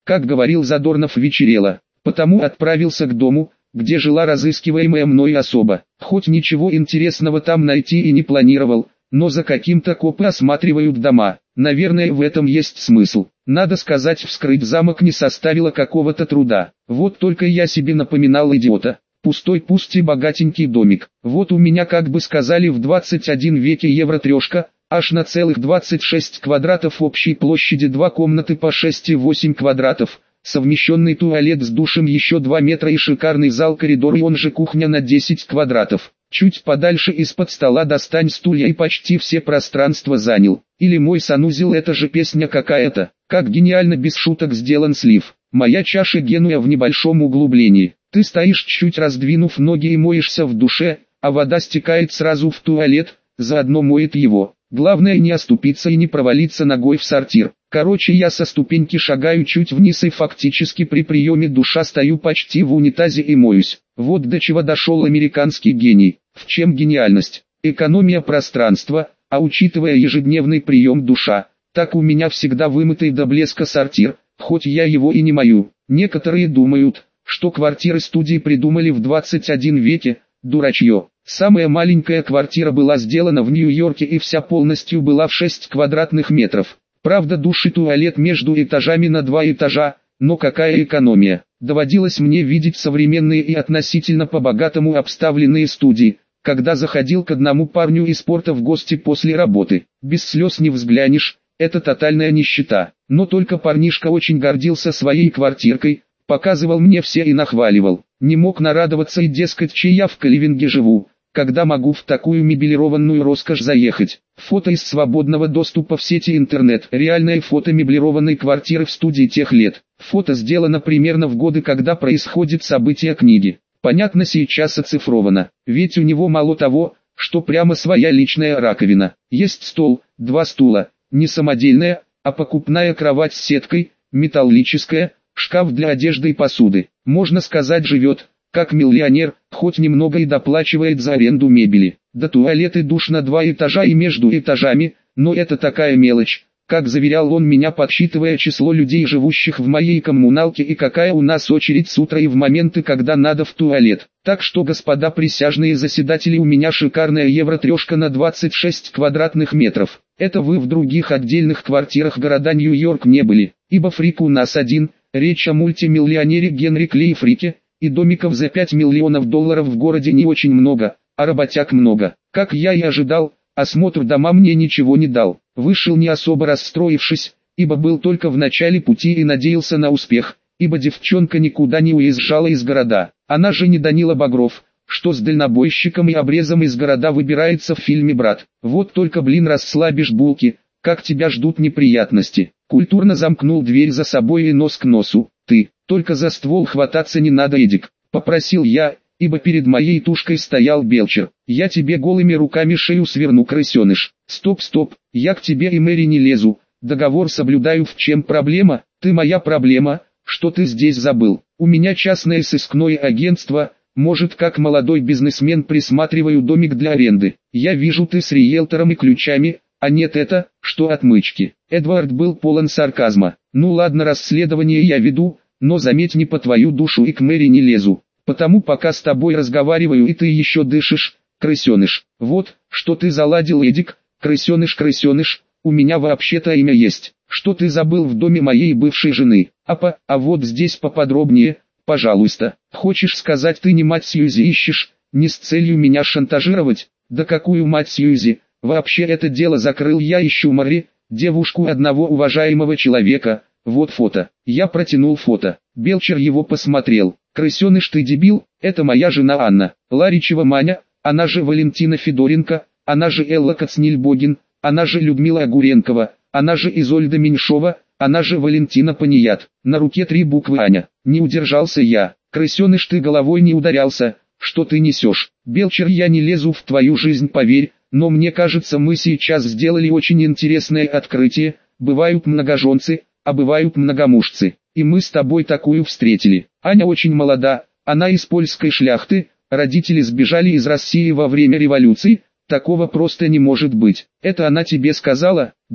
как говорил Задорнов, вечерело. Потому отправился к дому, где жила разыскиваемая мной особа. Хоть ничего интересного там найти и не планировал, но за каким-то копы осматривают дома. Наверное, в этом есть смысл. Надо сказать, вскрыть замок не составило какого-то труда. Вот только я себе напоминал идиота. Пустой, пусть и богатенький домик. Вот у меня, как бы сказали в 21 веке, евро-трешка, аж на целых 26 квадратов общей площади, 2 комнаты по 6,8 квадратов, совмещенный туалет с душем, еще 2 метра и шикарный зал-коридор, и он же кухня на 10 квадратов. Чуть подальше из-под стола достань стулья, и почти все пространство занял. Или мой санузел, это же песня какая-то. Как гениально, без шуток, сделан слив. Моя чаша Генуя в небольшом углублении. Ты стоишь, чуть раздвинув ноги, и моешься в душе, а вода стекает сразу в туалет, заодно моет его. Главное не оступиться и не провалиться ногой в сортир. Короче, я со ступеньки шагаю чуть вниз и фактически при приеме душа стою почти в унитазе и моюсь. Вот до чего дошел американский гений. В чем гениальность? Экономия пространства, а учитывая ежедневный прием душа, так у меня всегда вымытый до блеска сортир, хоть я его и не мою. Некоторые думают, что квартиры-студии придумали в 21 веке, дурачье. Самая маленькая квартира была сделана в Нью-Йорке и вся полностью была в 6 квадратных метров. Правда, душ и туалет между этажами на 2 этажа, но какая экономия. Доводилось мне видеть современные и относительно по-богатому обставленные студии, когда заходил к одному парню из спорта в гости после работы. Без слез не взглянешь, это тотальная нищета. Но только парнишка очень гордился своей квартиркой, показывал мне все и нахваливал. Не мог нарадоваться и, дескать, че я в Кливинге живу, когда могу в такую мебелированную роскошь заехать. Фото из свободного доступа в сети интернет. Реальное фото меблированной квартиры в студии тех лет. Фото сделано примерно в годы, когда происходит событие книги. Понятно, сейчас оцифровано. Ведь у него мало того, что прямо своя личная раковина. Есть стол, 2 стула, не самодельная, а покупная кровать с сеткой, металлическая, шкаф для одежды и посуды. Можно сказать, живет как миллионер, хоть немного и доплачивает за аренду мебели. Да туалет и душ на 2 этажа и между этажами, но это такая мелочь, как заверял он меня, подсчитывая число людей, живущих в моей коммуналке, и какая у нас очередь с утра и в моменты, когда надо в туалет. Так что, господа присяжные заседатели, у меня шикарная евро-трешка на 26 квадратных метров. Это вы в других отдельных квартирах города Нью-Йорк не были, ибо фрик у нас один, речь о мультимиллионере Генри Клей Фрике. И домиков за 5 миллионов долларов в городе не очень много, а работяг много. Как я и ожидал, осмотр дома мне ничего не дал. Вышел не особо расстроившись, ибо был только в начале пути и надеялся на успех, ибо девчонка никуда не уезжала из города. Она же не Данила Багров, что с дальнобойщиком и обрезом из города выбирается в фильме «Брат». Вот только, блин, расслабишь булки, как тебя ждут неприятности. Культурно замкнул дверь за собой и нос к носу. Ты, только за ствол хвататься не надо, Эдик, попросил я, ибо перед моей тушкой стоял Белчер. Я тебе голыми руками шею сверну, крысеныш. Стоп, я к тебе и Мэри не лезу, договор соблюдаю. В чем проблема? Ты моя проблема, что ты здесь забыл? У меня частное сыскное агентство, может, как молодой бизнесмен присматриваю домик для аренды. Я вижу, ты с риэлтором и ключами, а нет, это, что отмычки. Эдвард был полон сарказма. Ну ладно, расследование я веду, но заметь, не по твою душу и к Мэри не лезу. Потому пока с тобой разговариваю и ты еще дышишь, крысеныш. Вот, что ты заладил, Эдик, крысеныш, у меня вообще-то имя есть. Что ты забыл в доме моей бывшей жены? А вот здесь поподробнее, пожалуйста. Хочешь сказать, ты не мать Сьюзи ищешь, не с целью меня шантажировать? Да какую мать Сьюзи? Вообще это дело закрыл я, ищу Мэри, девушку одного уважаемого человека. Вот фото. Я протянул фото. Белчер его посмотрел. Крысеныш, ты дебил, это моя жена Анна. Ларичева Маня, она же Валентина Федоренко, она же Элла Кацнильбогин, она же Людмила Огуренкова, она же Изольда Меньшова, она же Валентина Паният. На руке 3 буквы Аня. Не удержался я. Крысеныш, ты головой не ударялся, что ты несешь? Белчер, я не лезу в твою жизнь, поверь, но мне кажется, мы сейчас сделали очень интересное открытие. Бывают многоженцы, а бывают многомужцы. И мы с тобой такую встретили. Аня очень молода, она из польской шляхты, родители сбежали из России во время революции, такого просто не может быть. Это она тебе сказала? Да.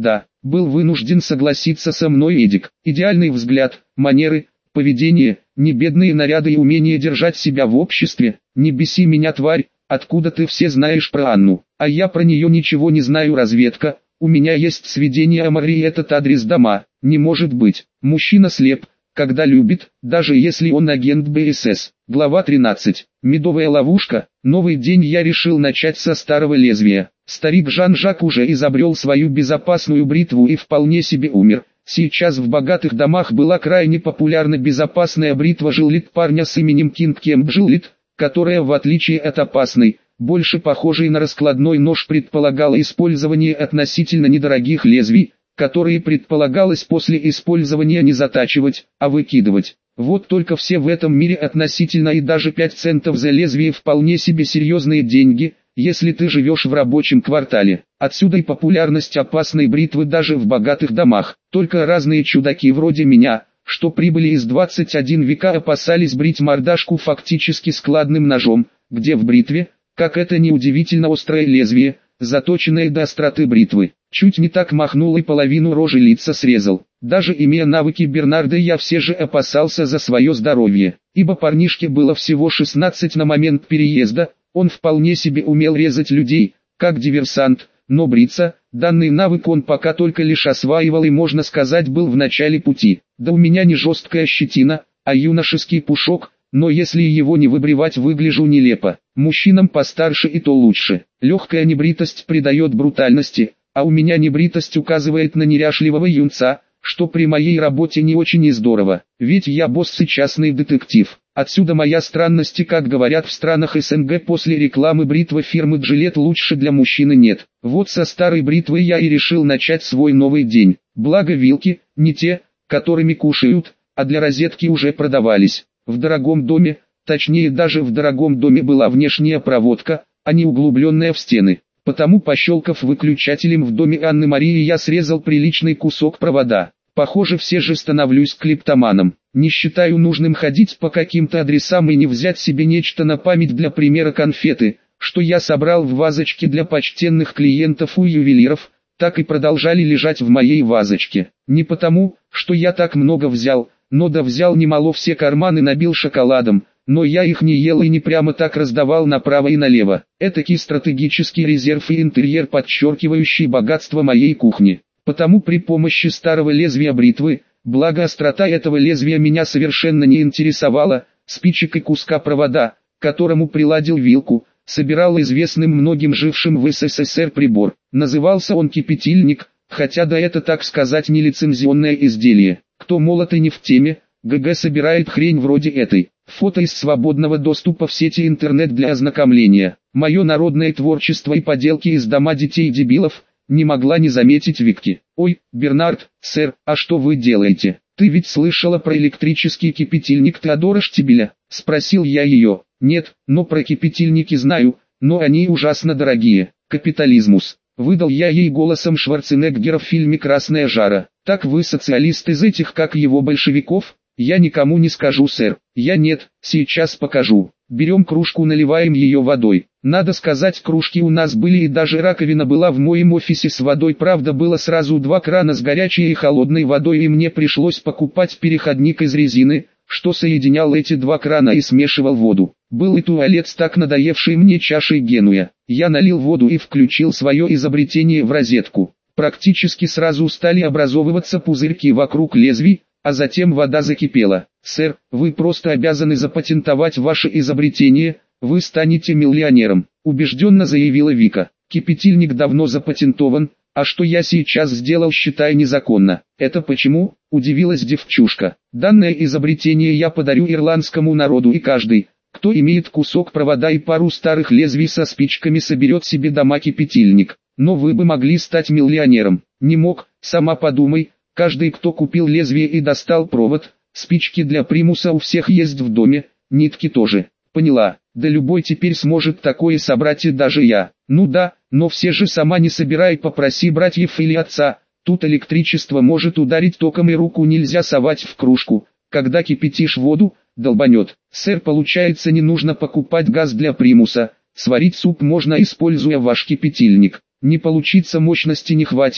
был вынужден согласиться со мной Эдик. Идеальный взгляд, манеры, поведение, не бедные наряды и умение держать себя в обществе. Не беси меня, тварь, откуда ты все знаешь про Анну, а я про нее ничего не знаю. Разведка, у меня есть сведения о Марии, этот адрес дома. Не может быть, мужчина слеп, когда любит, даже если он агент БСС. Глава 13. Медовая ловушка. Новый день я решил начать со старого лезвия. Старик Жан-Жак уже изобрел свою безопасную бритву и вполне себе умер. Сейчас в богатых домах была крайне популярна безопасная бритва Жилет парня с именем Кинг Кемп Жилет, которая, в отличие от опасной, больше похожей на раскладной нож, предполагала использование относительно недорогих лезвий, которые предполагалось после использования не затачивать, а выкидывать. Вот только все в этом мире относительно, и даже 5 центов за лезвие вполне себе серьезные деньги, если ты живешь в рабочем квартале. Отсюда и популярность опасной бритвы даже в богатых домах. Только разные чудаки вроде меня, что прибыли из 21 века, опасались брить мордашку фактически складным ножом, где в бритве, как это ни удивительно, острое лезвие, заточенное до остроты бритвы. Чуть не так махнул и половину рожи лица срезал. Даже имея навыки Бернарда, я все же опасался за свое здоровье, ибо парнишке было всего 16 на момент переезда. Он вполне себе умел резать людей, как диверсант, но бриться, данный навык он пока только лишь осваивал и, можно сказать, был в начале пути. Да у меня не жесткая щетина, а юношеский пушок, но если его не выбривать, выгляжу нелепо. Мужчинам постарше и то лучше. Легкая небритость придает брутальности, а у меня небритость указывает на неряшливого юнца, что при моей работе не очень и здорово, ведь я босс и частный детектив. Отсюда моя странность, и, как говорят в странах СНГ, после рекламы бритвы фирмы Gillette лучше для мужчины нет. Вот со старой бритвой я и решил начать свой новый день. Благо вилки, не те, которыми кушают, а для розетки уже продавались. В дорогом доме, точнее даже в дорогом доме, была внешняя проводка, а не углубленная в стены. Потому, пощелкав выключателем в доме Анны Марии, я срезал приличный кусок провода. Похоже, все же становлюсь клептоманом. Не считаю нужным ходить по каким-то адресам и не взять себе нечто на память, для примера конфеты, что я собрал в вазочке для почтенных клиентов у ювелиров, так и продолжали лежать в моей вазочке. Не потому, что я так много взял, но да взял немало, все карманы набил шоколадом, но я их не ел и не прямо так раздавал направо и налево. Этакий стратегический резерв и интерьер, подчеркивающий богатство моей кухни. Потому при помощи старого лезвия бритвы, благо острота этого лезвия меня совершенно не интересовала, спичек и куска провода, к которому приладил вилку, собирал известным многим жившим в СССР прибор. Назывался он кипятильник, хотя да, это, так сказать, не лицензионное изделие. Кто молод и не в теме, ГГ собирает хрень вроде этой. Фото из свободного доступа в сети интернет для ознакомления. Мое народное творчество и поделки из дома детей-дебилов не могла не заметить Викки. «Ой, Бернард, сэр, а что вы делаете? Ты ведь слышала про электрический кипятильник Теодора Штибеля?» — спросил я ее. «Нет, но про кипятильники знаю, но они ужасно дорогие. Капитализмус», — выдал я ей голосом Шварценеггера в фильме «Красная жара». «Так вы социалист из этих, как его, большевиков?» «Я никому не скажу, сэр». «Я нет, сейчас покажу». Берем кружку, наливаем ее водой. Надо сказать, кружки у нас были, и даже раковина была в моем офисе с водой. Правда, было сразу 2 крана с горячей и холодной водой, и мне пришлось покупать переходник из резины, что соединял эти 2 крана и смешивал воду. Был и туалет с так надоевшей мне чашей Генуя. Я налил воду и включил свое изобретение в розетку. Практически сразу стали образовываться пузырьки вокруг лезвий, а затем вода закипела. «Сэр, вы просто обязаны запатентовать ваше изобретение, вы станете миллионером», — убежденно заявила Вика. «Кипятильник давно запатентован, а что я сейчас сделал, считай незаконно». «Это почему?» — удивилась девчушка. «Данное изобретение я подарю ирландскому народу, и каждый, кто имеет кусок провода и пару старых лезвий со спичками, соберет себе дома кипятильник. Но вы бы могли стать миллионером». «Не мог, сама подумай. Каждый, кто купил лезвие и достал провод, спички для примуса у всех есть в доме, нитки тоже». «Поняла, да любой теперь сможет такое собрать, и даже я». «Ну да, но все же сама не собирай, попроси братьев или отца, тут электричество может ударить током и руку нельзя совать в кружку, когда кипятишь воду, долбанет». «Сэр, получается, не нужно покупать газ для примуса, сварить суп можно, используя ваш кипятильник». «Не получится, мощности не хватит,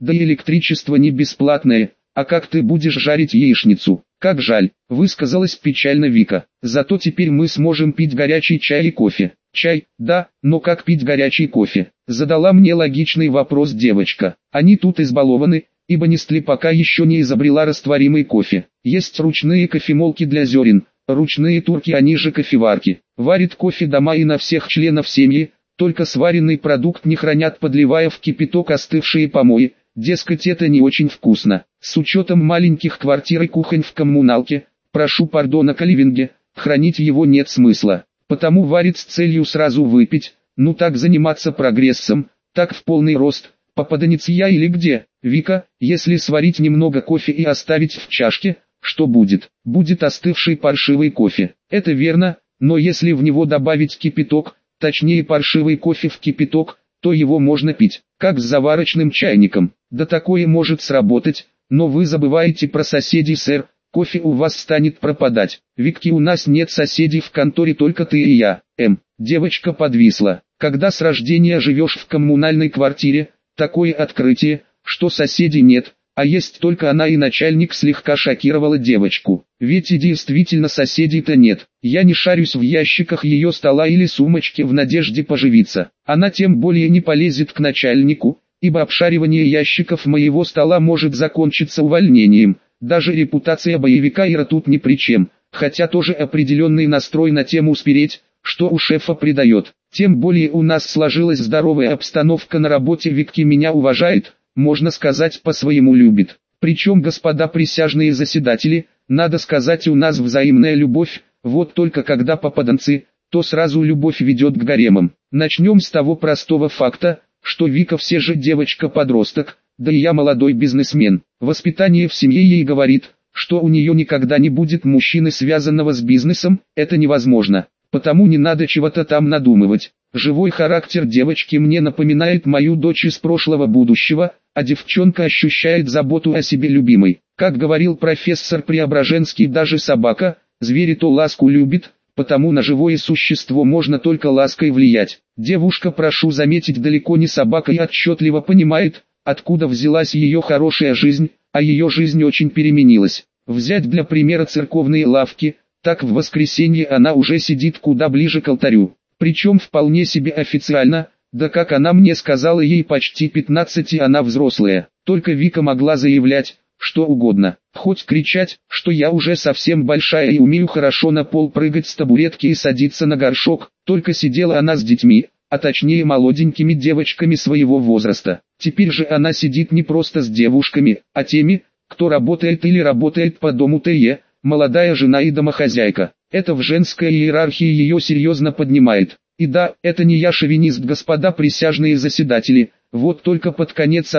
Да и электричество не бесплатное, а как ты будешь жарить яичницу? Как жаль, высказалась печально Вика. Зато теперь мы сможем пить горячий чай и кофе. Чай, да, но как пить горячий кофе? Задала мне логичный вопрос девочка. Они тут избалованы, ибо Нестле пока еще не изобрела растворимый кофе. Есть ручные кофемолки для зерен, ручные турки, они же кофеварки. Варит кофе дома и на всех членов семьи, только сваренный продукт не хранят, подливая в кипяток остывшие помои. Дескать, это не очень вкусно. С учетом маленьких квартир и кухонь в коммуналке, прошу пардона, каливинге, хранить его нет смысла. Потому варит с целью сразу выпить. Ну так заниматься прогрессом, так в полный рост. Попаданец я или где? Вика, если сварить немного кофе и оставить в чашке, что будет? Будет остывший паршивый кофе. Это верно, но если в него добавить кипяток, точнее паршивый кофе в кипяток, то его можно пить, как с заварочным чайником. Да такое может сработать, но вы забываете про соседей, сэр. Кофе у вас станет пропадать. Викки, у нас нет соседей в конторе, только ты и я. Девочка подвисла. Когда с рождения живешь в коммунальной квартире, такое открытие, что соседей нет, а есть только она и начальник, слегка шокировала девочку. Ведь и действительно соседей-то нет. Я не шарюсь в ящиках ее стола или сумочки в надежде поживиться. Она тем более не полезет к начальнику, ибо обшаривание ящиков моего стола может закончиться увольнением. Даже репутация боевика Ира тут ни при чем, хотя тоже определенный настрой на тему спереть, что у шефа придает. Тем более у нас сложилась здоровая обстановка на работе, Викки меня уважает, можно сказать, по-своему любит. Причем, господа присяжные заседатели, надо сказать, у нас взаимная любовь, вот только когда попаданцы, то сразу любовь ведет к гаремам. Начнем с того простого факта, что Вика все же девочка-подросток, да и я молодой бизнесмен. Воспитание в семье ей говорит, что у нее никогда не будет мужчины, связанного с бизнесом, это невозможно. Потому не надо чего-то там надумывать. Живой характер девочки мне напоминает мою дочь из прошлого будущего, а девчонка ощущает заботу о себе любимой. Как говорил профессор Преображенский, даже собака, зверь то ласку любит, потому на живое существо можно только лаской влиять. Девушка, прошу заметить, далеко не собака и отчетливо понимает, откуда взялась ее хорошая жизнь, а ее жизнь очень переменилась. Взять для примера церковные лавки, так в воскресенье она уже сидит куда ближе к алтарю. Причем вполне себе официально, да как она мне сказала, ей почти 15 и она взрослая. Только Вика могла заявлять, что угодно. Хоть кричать, что я уже совсем большая и умею хорошо на пол прыгать с табуретки и садиться на горшок. Только сидела она с детьми, а точнее молоденькими девочками своего возраста. Теперь же она сидит не просто с девушками, а теми, кто работает или работает по дому т.е., молодая жена и домохозяйка. Это в женской иерархии ее серьезно поднимает. И да, это не я шовинист, господа присяжные заседатели, вот только под конец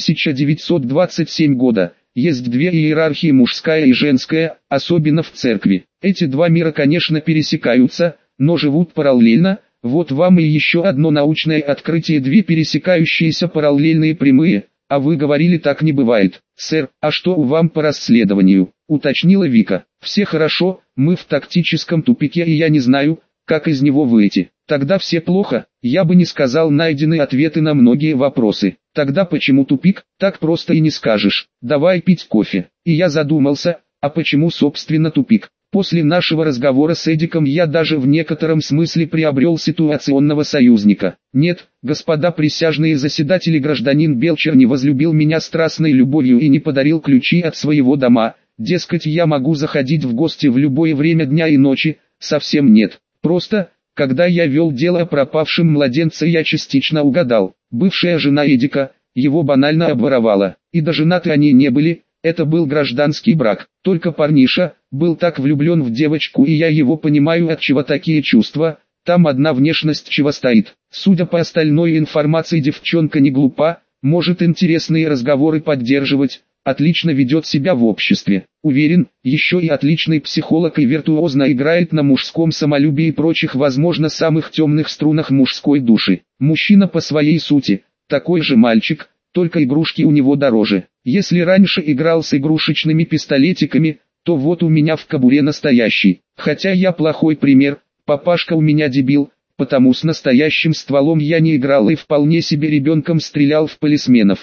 1927 года, есть две иерархии, мужская и женская, особенно в церкви. Эти два мира, конечно, пересекаются, но живут параллельно. Вот вам и еще одно научное открытие: две пересекающиеся параллельные прямые. А вы говорили, так не бывает. Сэр, а что у вам по расследованию? Уточнила Вика. Все хорошо, мы в тактическом тупике и я не знаю, как из него выйти. Тогда все плохо, я бы не сказал, найдены ответы на многие вопросы. Тогда почему тупик? Так просто и не скажешь. Давай пить кофе. И я задумался, а почему собственно тупик? После нашего разговора с Эдиком я даже в некотором смысле приобрел ситуационного союзника. Нет, господа присяжные заседатели, гражданин Белчер не возлюбил меня страстной любовью и не подарил ключи от своего дома. Дескать, я могу заходить в гости в любое время дня и ночи. Совсем нет. Просто, когда я вел дело о пропавшем младенце, я частично угадал. Бывшая жена Эдика его банально обворовала. И даже женаты они не были. Это был гражданский брак, только парниша был так влюблен в девочку, и я его понимаю, от чего такие чувства. Там одна внешность чего стоит. Судя по остальной информации, девчонка не глупа, может интересные разговоры поддерживать, отлично ведет себя в обществе. Уверен, еще и отличный психолог и виртуозно играет на мужском самолюбии и прочих, возможно, самых темных струнах мужской души. Мужчина по своей сути, такой же мальчик, только игрушки у него дороже. Если раньше играл с игрушечными пистолетиками, то вот у меня в кобуре настоящий. Хотя я плохой пример, папашка у меня дебил, потому с настоящим стволом я не играл и вполне себе ребенком стрелял в полисменов. Кто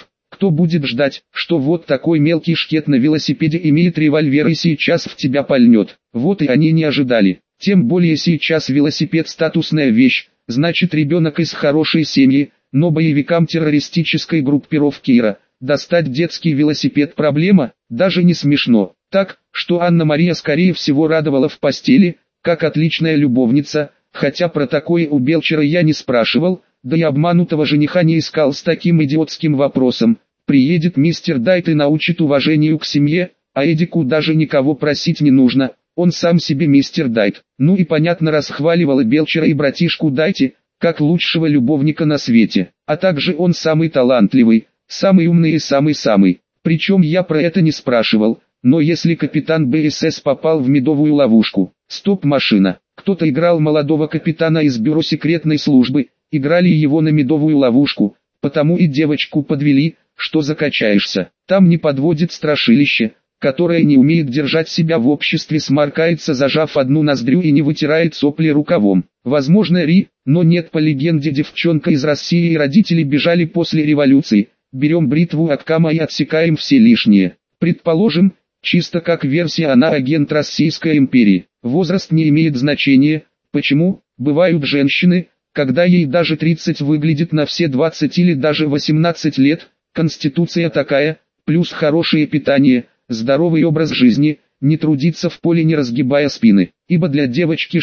кто будет ждать, что вот такой мелкий шкет на велосипеде имеет револьвер и сейчас в тебя пальнет. Вот и они не ожидали. Тем более сейчас велосипед статусная вещь, значит ребенок из хорошей семьи, но боевикам террористической группировки Ира достать детский велосипед проблема, даже не смешно. Так, что Анна-Мария скорее всего радовала в постели, как отличная любовница, хотя про такое у Белчера я не спрашивал, да и обманутого жениха не искал с таким идиотским вопросом. Приедет мистер Дайт и научит уважению к семье, а Эдику даже никого просить не нужно, он сам себе мистер Дайт. Ну и понятно расхваливала Белчера и братишку Дайти, как лучшего любовника на свете, а также он самый талантливый, самый умный и самый-самый. Причем я про это не спрашивал, но если капитан БСС попал в медовую ловушку, стоп-машина, кто-то играл молодого капитана из бюро секретной службы, играли его на медовую ловушку, потому и девочку подвели, что закачаешься. Там не подводит страшилище, которое не умеет держать себя в обществе, сморкается зажав одну ноздрю и не вытирает сопли рукавом. Возможно Ри, но нет, по легенде девчонка из России и родители бежали после революции. Берем бритву Аккама и отсекаем все лишнее. Предположим, чисто как версия, она агент Российской империи. Возраст не имеет значения. Почему? Бывают женщины, когда ей даже 30 выглядит на все 20 или даже 18 лет. Конституция такая, плюс хорошее питание, здоровый образ жизни, не трудиться в поле, не разгибая спины. Ибо для девочки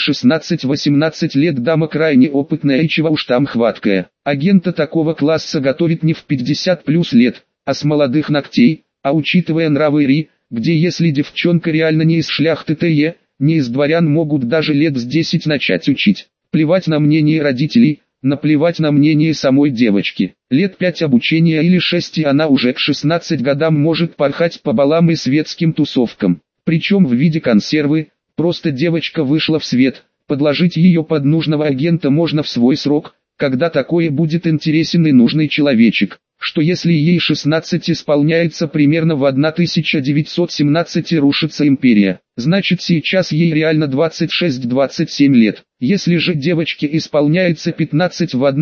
16-18 лет дама крайне опытная и чего уж там хваткая. Агента такого класса готовит не в 50 плюс лет, а с молодых ногтей, а учитывая нравы Ри, где если девчонка реально не из шляхты ТЕ, не из дворян, могут даже лет с 10 начать учить. Плевать на мнение родителей, наплевать на мнение самой девочки. Лет 5 обучения или 6 и она уже к 16 годам может порхать по балам и светским тусовкам. Причем в виде консервы, просто девочка вышла в свет, подложить ее под нужного агента можно в свой срок, когда такое будет интересен и нужный человечек. Что если ей 16 исполняется примерно в 1917 и рушится империя, значит сейчас ей реально 26-27 лет. Если же девочке исполняется 15 в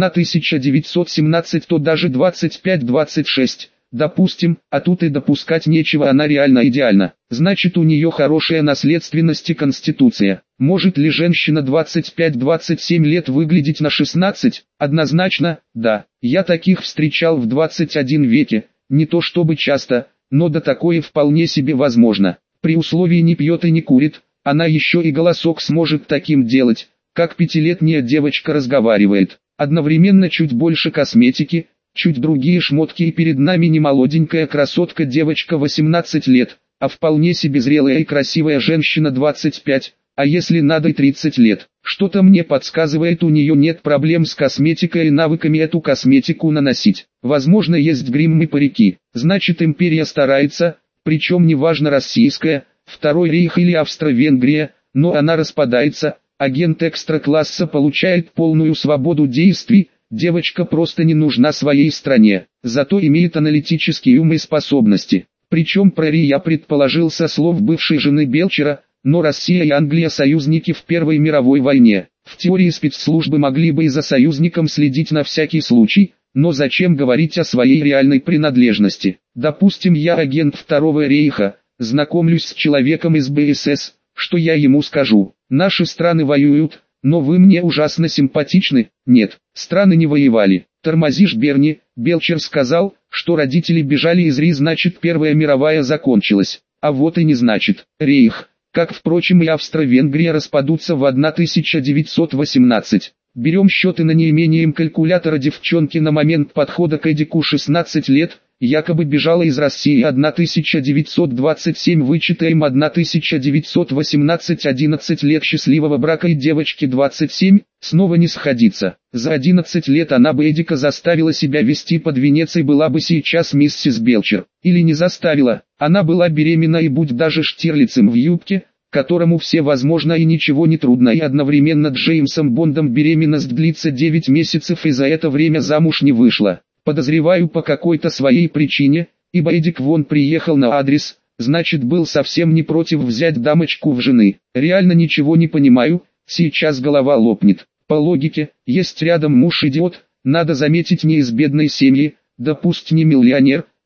1917, то даже 25-26. Допустим, а тут и допускать нечего, она реально идеальна. Значит у нее хорошая наследственность и конституция. Может ли женщина 25-27 лет выглядеть на 16? Однозначно, да. Я таких встречал в 21 веке, не то чтобы часто, но да такое вполне себе возможно. При условии не пьет и не курит, она еще и голосок сможет таким делать, как пятилетняя девочка разговаривает. Одновременно чуть больше косметики, чуть другие шмотки, и перед нами не молоденькая красотка девочка 18 лет, а вполне себе зрелая и красивая женщина 25, а если надо и 30 лет. Что-то мне подсказывает, у нее нет проблем с косметикой и навыками эту косметику наносить. Возможно есть грим и парики, значит империя старается, причем неважно российская, Второй рейх или Австро-Венгрия, но она распадается, агент экстра-класса получает полную свободу действий. Девочка просто не нужна своей стране, зато имеет аналитический ум и способности. Причем про Ри я предположил со слов бывшей жены Белчера, но Россия и Англия союзники в Первой мировой войне. В теории спецслужбы могли бы и за союзником следить на всякий случай, но зачем говорить о своей реальной принадлежности? Допустим, я агент Второго рейха, знакомлюсь с человеком из БСС, что я ему скажу? Наши страны воюют, но вы мне ужасно симпатичны. Нет, страны не воевали. Тормозишь, Берни. Белчер сказал, что родители бежали из Ри, значит Первая мировая закончилась. А вот и не значит. Рейх, как впрочем и Австро-Венгрия, распадутся в 1918. Берем счеты на неимением калькулятора девчонки на момент подхода к Эдику 16 лет. Якобы бежала из России 1927, вычитаем 1918, 11 лет счастливого брака и девочке 27, снова не сходится. За 11 лет она бы Эдика заставила себя вести под венец и была бы сейчас миссис Белчер. Или не заставила, она была беременна и будь даже Штирлицем в юбке, которому все возможно и ничего не трудно, и одновременно Джеймсом Бондом беременность длится 9 месяцев и за это время замуж не вышла. Подозреваю по какой-то своей причине, ибо Эдик вон приехал на адрес, значит был совсем не против взять дамочку в жены. Реально ничего не понимаю, сейчас голова лопнет. По логике, есть рядом муж-идиот, надо заметить не из бедной семьи, да пусть не миллионер,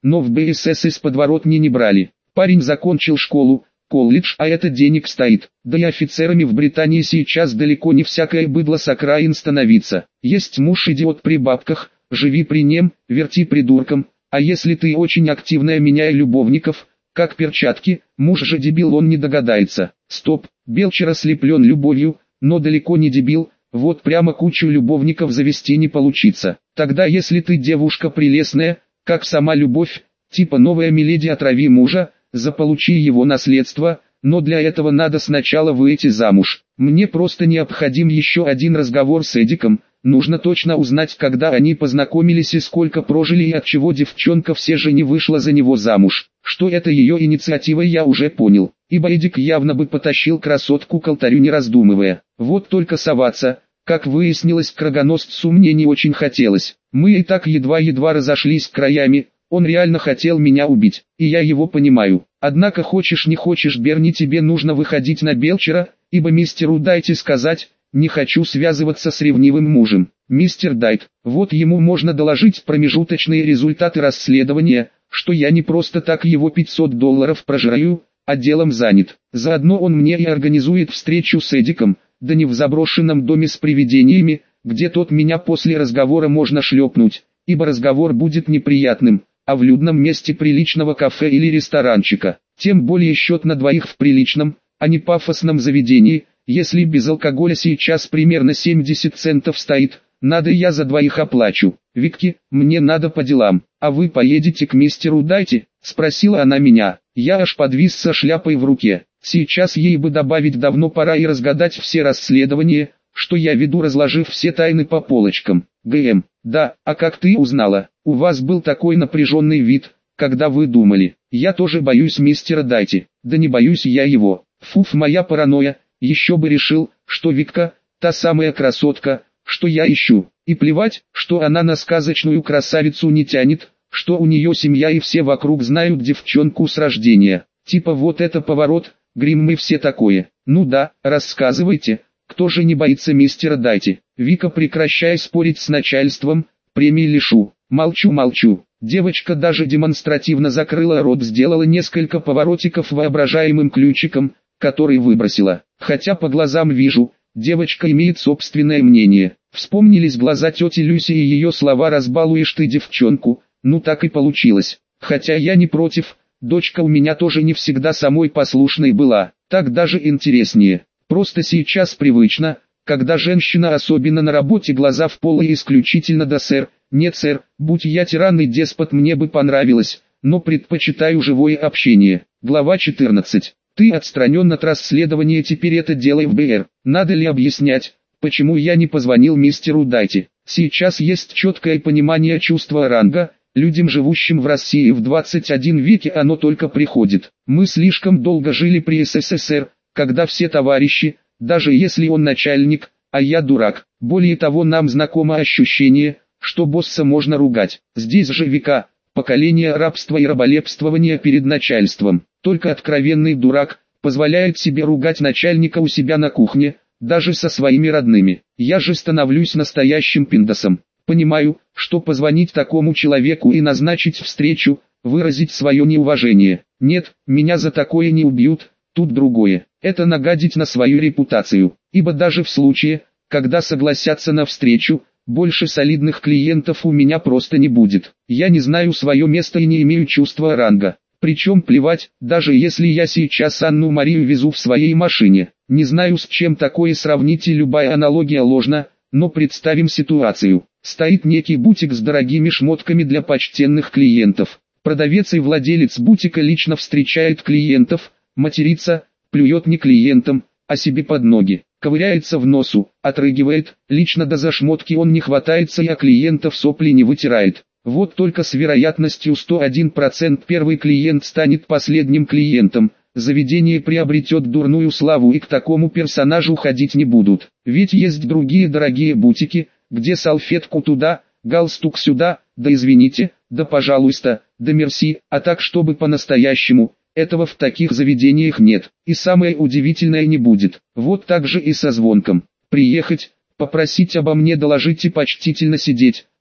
но в БСС из подворотни не брали. Парень закончил школу, колледж, а это денег стоит. Да и офицерами в Британии сейчас далеко не всякое быдло с окраин становится. Есть муж-идиот при бабках, живи при нем, верти придурком, а если ты очень активная, меняя любовников, как перчатки, муж же дебил, он не догадается. Стоп, Белчер ослеплен любовью, но далеко не дебил, вот прямо кучу любовников завести не получится. Тогда если ты девушка прелестная, как сама любовь, типа новая миледи, отрави мужа, заполучи его наследство, но для этого надо сначала выйти замуж. Мне просто необходим еще один разговор с Эдиком, нужно точно узнать, когда они познакомились и сколько прожили и отчего девчонка все же не вышла за него замуж. Что это ее инициатива, я уже понял, ибо Эдик явно бы потащил красотку к алтарю, не раздумывая. Вот только соваться, как выяснилось, к рогоносцу мне не очень хотелось. Мы и так едва-едва разошлись краями. Он реально хотел меня убить, и я его понимаю. Однако хочешь не хочешь, Берни, тебе нужно выходить на Белчера, ибо мистеру дайте сказать, не хочу связываться с ревнивым мужем. Мистер Дайт, вот ему можно доложить промежуточные результаты расследования, что я не просто так его $500 прожраю, а делом занят. Заодно он мне и организует встречу с Эдиком, да не в заброшенном доме с привидениями, где тот меня после разговора можно шлепнуть, ибо разговор будет неприятным, а в людном месте приличного кафе или ресторанчика, тем более счет на двоих в приличном, а не пафосном заведении, если без алкоголя сейчас примерно 70 центов стоит, надо я за двоих оплачу. Викки, мне надо по делам, а вы поедете к мистеру Дайте, спросила она меня, я аж подвис со шляпой в руке, сейчас ей бы добавить давно пора и разгадать все расследования, что я веду, разложив все тайны по полочкам. ГМ, да, а как ты узнала? У вас был такой напряженный вид, когда вы думали. Я тоже боюсь мистера Дайте. Да не боюсь я его. Фуф, моя паранойя, еще бы решил, что Викка, та самая красотка, что я ищу. И плевать, что она на сказочную красавицу не тянет, что у нее семья и все вокруг знают девчонку с рождения. Типа вот это поворот, грим, мы все такое. Ну да, рассказывайте. Кто же не боится мистера Дайте? Вика, прекращай спорить с начальством, премии лишу. Молчу. Девочка даже демонстративно закрыла рот, сделала несколько поворотиков воображаемым ключиком, который выбросила. Хотя по глазам вижу, девочка имеет собственное мнение. Вспомнились глаза тети Люси и ее слова: разбалуешь ты девчонку, ну так и получилось. Хотя я не против, дочка у меня тоже не всегда самой послушной была, так даже интереснее. Просто сейчас привычно, когда женщина, особенно на работе, глаза в пол и исключительно да сэр, нет сэр, будь я тиран и деспот, мне бы понравилось, но предпочитаю живое общение. Глава 14. Ты отстранен от расследования, теперь это дело ФБР. Надо ли объяснять, почему я не позвонил мистеру Дайте? Сейчас есть четкое понимание чувства ранга, людям, живущим в России в 21 веке, оно только приходит. Мы слишком долго жили при СССР, когда все товарищи, даже если он начальник, а я дурак. Более того, нам знакомо ощущение, что босса можно ругать. Здесь же века, поколение рабства и раболепствования перед начальством. Только откровенный дурак позволяет себе ругать начальника у себя на кухне, даже со своими родными. Я же становлюсь настоящим пиндосом. Понимаю, что позвонить такому человеку и назначить встречу, выразить свое неуважение. Нет, меня за такое не убьют. Тут другое, это нагадить на свою репутацию, ибо даже в случае, когда согласятся на встречу, больше солидных клиентов у меня просто не будет. Я не знаю свое место и не имею чувства ранга. Причем плевать, даже если я сейчас Анну Марию везу в своей машине. Не знаю, с чем такое сравнить, и любая аналогия ложна, но представим ситуацию. Стоит некий бутик с дорогими шмотками для почтенных клиентов. Продавец и владелец бутика лично встречает клиентов, матерится, плюет не клиентам, а себе под ноги, ковыряется в носу, отрыгивает, лично до за шмотки он не хватается и о клиентов сопли не вытирает. Вот только с вероятностью 101% первый клиент станет последним клиентом, заведение приобретет дурную славу и к такому персонажу ходить не будут. Ведь есть другие дорогие бутики, где салфетку туда, галстук сюда, да извините, да пожалуйста, да мерси, а так чтобы по-настоящему. Этого в таких заведениях нет, и самое удивительное не будет. Вот так же и со звонком. Приехать, попросить обо мне доложить и почтительно сидеть,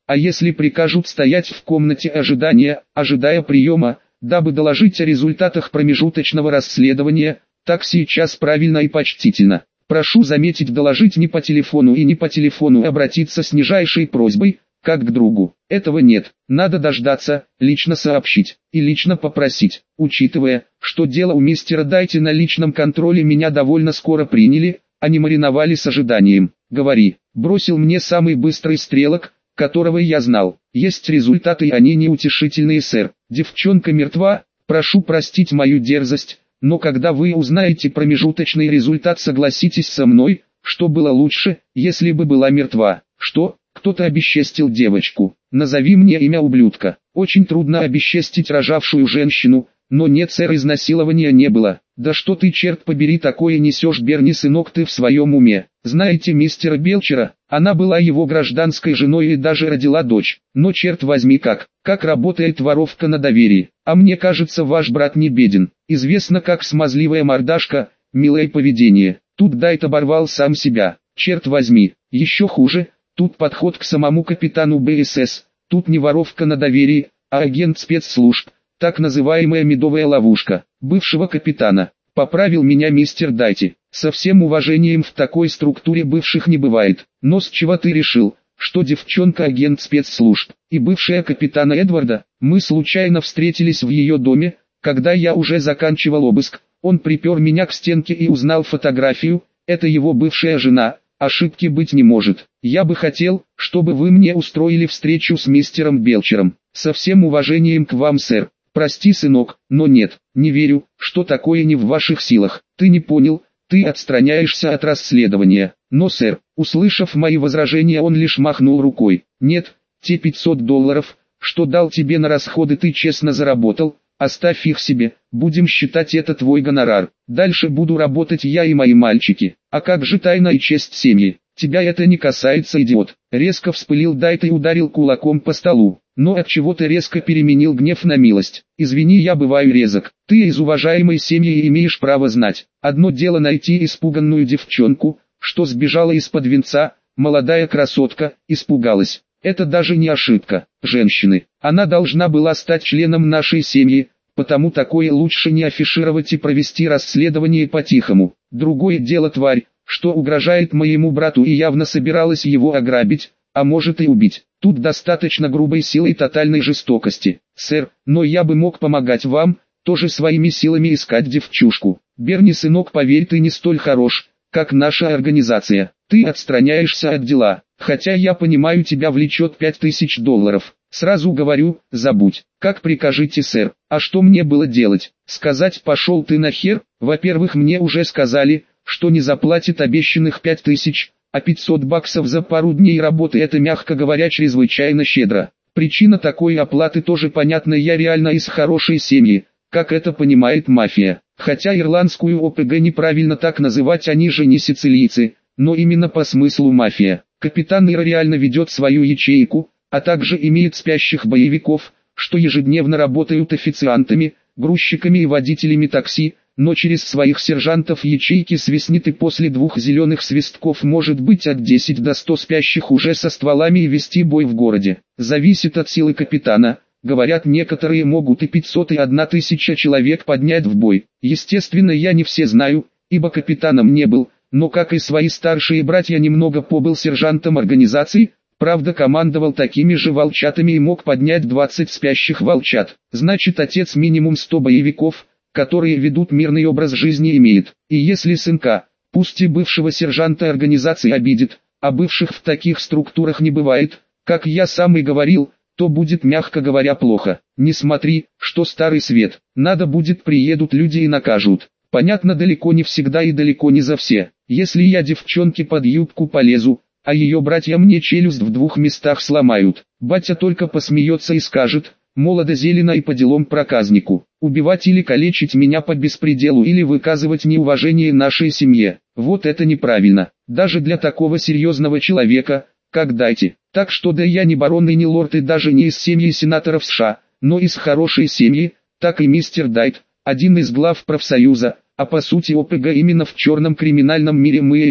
А если прикажут стоять в комнате ожидания, ожидая приема, дабы доложить о результатах промежуточного расследования, так сейчас правильно и почтительно. Прошу заметить, доложить не по телефону и не по телефону обратиться с нижайшей просьбой, как к другу. Этого нет, надо дождаться, лично сообщить и лично попросить. Учитывая, что дело у мистера Дайти на личном контроле, меня довольно скоро приняли, а не мариновали с ожиданием. Говори, бросил мне самый быстрый стрелок, которого я знал. Есть результаты, и они неутешительные, сэр. Девчонка мертва, прошу простить мою дерзость, но когда вы узнаете промежуточный результат, согласитесь со мной, что было лучше, если бы была мертва. Что? Кто-то обесчестил девочку. Назови мне имя ублюдка. Очень трудно обесчестить рожавшую женщину, но нет, сэр, изнасилования не было. Да что ты, черт побери, такое несешь, Берни, сынок, ты в своем уме? Знаете мистера Белчера? Она была его гражданской женой и даже родила дочь. Но черт возьми, как работает воровка на доверии. А мне кажется, ваш брат не беден. Известно, как смазливая мордашка, милое поведение. Тут Дайт оборвал сам себя. Черт возьми, еще хуже. Тут подход к самому капитану БСС, тут не воровка на доверии, а агент спецслужб, так называемая медовая ловушка, бывшего капитана. Поправил меня мистер Дайти. Со всем уважением, в такой структуре бывших не бывает. Но с чего ты решил, что девчонка агент спецслужб и бывшая капитана Эдварда? Мы случайно встретились в ее доме, когда я уже заканчивал обыск. Он припер меня к стенке и узнал фотографию, это его бывшая жена. Ошибки быть не может. Я бы хотел, чтобы вы мне устроили встречу с мистером Белчером. Со всем уважением к вам, сэр. Прости, сынок, но нет, не верю, что такое не в ваших силах. Ты не понял, ты отстраняешься от расследования. Но, сэр, услышав мои возражения, он лишь махнул рукой. Нет, те $500, что дал тебе на расходы, ты честно заработал. Оставь их себе, будем считать это твой гонорар. Дальше буду работать я и мои мальчики. А как же тайна и честь семьи? Тебя это не касается, идиот. Резко вспылил Дайт и ударил кулаком по столу. Но отчего ты резко переменил гнев на милость? Извини, я бываю резок. Ты из уважаемой семьи и имеешь право знать. Одно дело найти испуганную девчонку, что сбежала из-под венца, молодая красотка, испугалась. Это даже не ошибка женщины. Она должна была стать членом нашей семьи, потому такое лучше не афишировать и провести расследование по-тихому. Другое дело тварь, что угрожает моему брату и явно собиралась его ограбить, а может и убить. Тут достаточно грубой силы и тотальной жестокости. Сэр, но я бы мог помогать вам, тоже своими силами искать девчушку. Берни, сынок, поверь, ты не столь хорош, как наша организация. Ты отстраняешься от дела, хотя я понимаю, тебя влечет $5000. Сразу говорю, забудь. Как прикажете, сэр. А что мне было делать? Сказать пошел ты нахер? Во-первых, мне уже сказали, что не заплатит обещанных 5000, а $500 за пару дней работы — это, мягко говоря, чрезвычайно щедро. Причина такой оплаты тоже понятна, я реально из хорошей семьи, как это понимает мафия. Хотя ирландскую ОПГ неправильно так называть, они же не сицилийцы, но именно по смыслу мафия. Капитан Ира реально ведет свою ячейку, а также имеет спящих боевиков, что ежедневно работают официантами, грузчиками и водителями такси, но через своих сержантов ячейки свистнет, и после 2 зеленых свистков может быть от 10 до 100 спящих уже со стволами и вести бой в городе. Зависит от силы капитана. Говорят, некоторые могут и 500 и 1000 человек поднять в бой. Естественно, я не все знаю, ибо капитаном не был, но как и свои старшие братья немного побыл сержантом организации, правда командовал такими же волчатами и мог поднять 20 спящих волчат. Значит, отец минимум 100 боевиков, которые ведут мирный образ жизни, имеет. И если сынка, пусть и бывшего сержанта организации, обидит, а бывших в таких структурах не бывает, как я сам и говорил, то будет, мягко говоря, плохо. Не смотри, что старый свет. Надо будет, приедут люди и накажут. Понятно, далеко не всегда и далеко не за все. Если я девчонке под юбку полезу, а ее братья мне челюсть в 2 местах сломают, батя только посмеется и скажет: молодо зелено и по делам проказнику. Убивать или калечить меня по беспределу или выказывать неуважение нашей семье. Вот это неправильно. Даже для такого серьезного человека, как Дайти. Так что да, я не барон и не лорд и даже не из семьи сенаторов США, но из хорошей семьи, так и мистер Дайт, один из глав профсоюза, а по сути ОПГ именно в черном криминальном мире мы элита.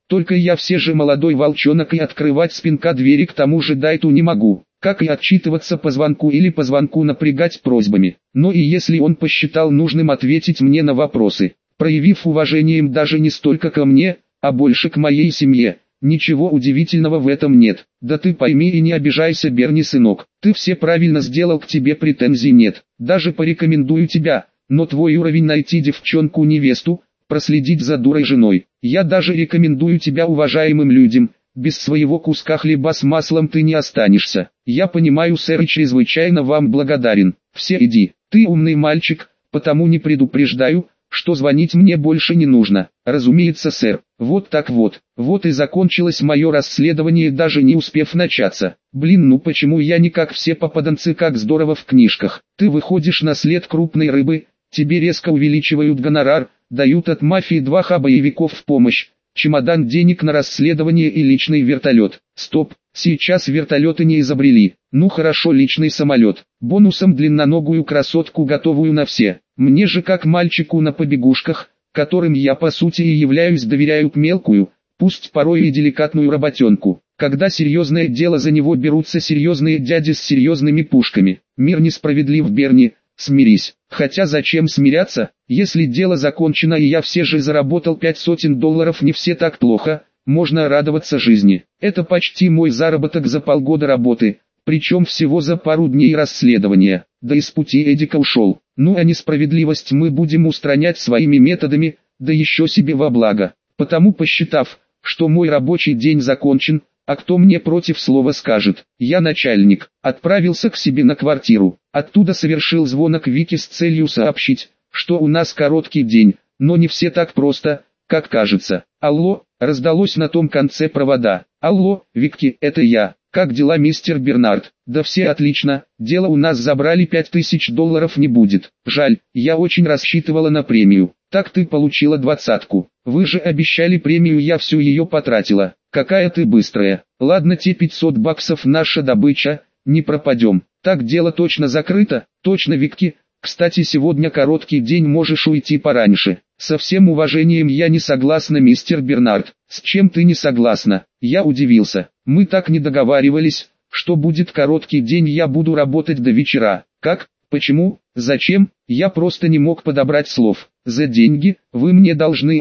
Только я все же молодой волчонок и открывать с пинка двери к тому же Дайту не могу. Как и отчитываться по звонку или по звонку напрягать просьбами. Но и если он посчитал нужным ответить мне на вопросы, проявив уважение им даже не столько ко мне, а больше к моей семье. Ничего удивительного в этом нет. Да ты пойми и не обижайся, Берни, сынок. Ты все правильно сделал, к тебе претензий нет. Даже порекомендую тебя, но твой уровень найти девчонку-невесту, проследить за дурой женой. Я даже рекомендую тебя уважаемым людям. Без своего куска хлеба с маслом ты не останешься. Я понимаю, сэр, и чрезвычайно вам благодарен. Все иди. Ты умный мальчик, потому не предупреждаю, что звонить мне больше не нужно. Разумеется, сэр. Вот так вот. Вот и закончилось мое расследование, даже не успев начаться. Блин, ну почему я не как все попаданцы, как здорово в книжках. Ты выходишь на след крупной рыбы, тебе резко увеличивают гонорар, дают от мафии 2 боевиков в помощь, чемодан денег на расследование и личный вертолет. Стоп, сейчас вертолеты не изобрели. Ну хорошо, личный самолет. Бонусом длинноногую красотку, готовую на все. Мне же как мальчику на побегушках, которым я по сути и являюсь, доверяют мелкую, пусть порой и деликатную работенку. Когда серьезное дело, за него берутся серьезные дяди с серьезными пушками. Мир несправедлив, Берни, смирись. Хотя зачем смиряться, если дело закончено и я все же заработал $500, не все так плохо, можно радоваться жизни. Это почти мой заработок за полгода работы, причем всего за пару дней расследования. Да и с пути Эдика ушел. Ну а несправедливость мы будем устранять своими методами, да еще себе во благо. Потому, посчитав, что мой рабочий день закончен, а кто мне против слова скажет, я начальник, отправился к себе на квартиру. Оттуда совершил звонок Вике с целью сообщить, что у нас короткий день, но не все так просто, как кажется. Алло, раздалось на том конце провода. Алло, Викки, это я. Как дела, мистер Бернард? Да все отлично, дело у нас забрали $5000 не будет. Жаль, я очень рассчитывала на премию. Так ты получила 20-ку. Вы же обещали премию, я всю ее потратила. Какая ты быстрая. Ладно, те $500 наша добыча, не пропадем. Так дело точно закрыто? Точно, Викки. Кстати, сегодня короткий день, можешь уйти пораньше. Со всем уважением, я не согласна, мистер Бернард. С чем ты не согласна? Я удивился. Мы так не договаривались, что будет короткий день, я буду работать до вечера. Как? Почему? Зачем? Я просто не мог подобрать слов. За деньги, вы мне должны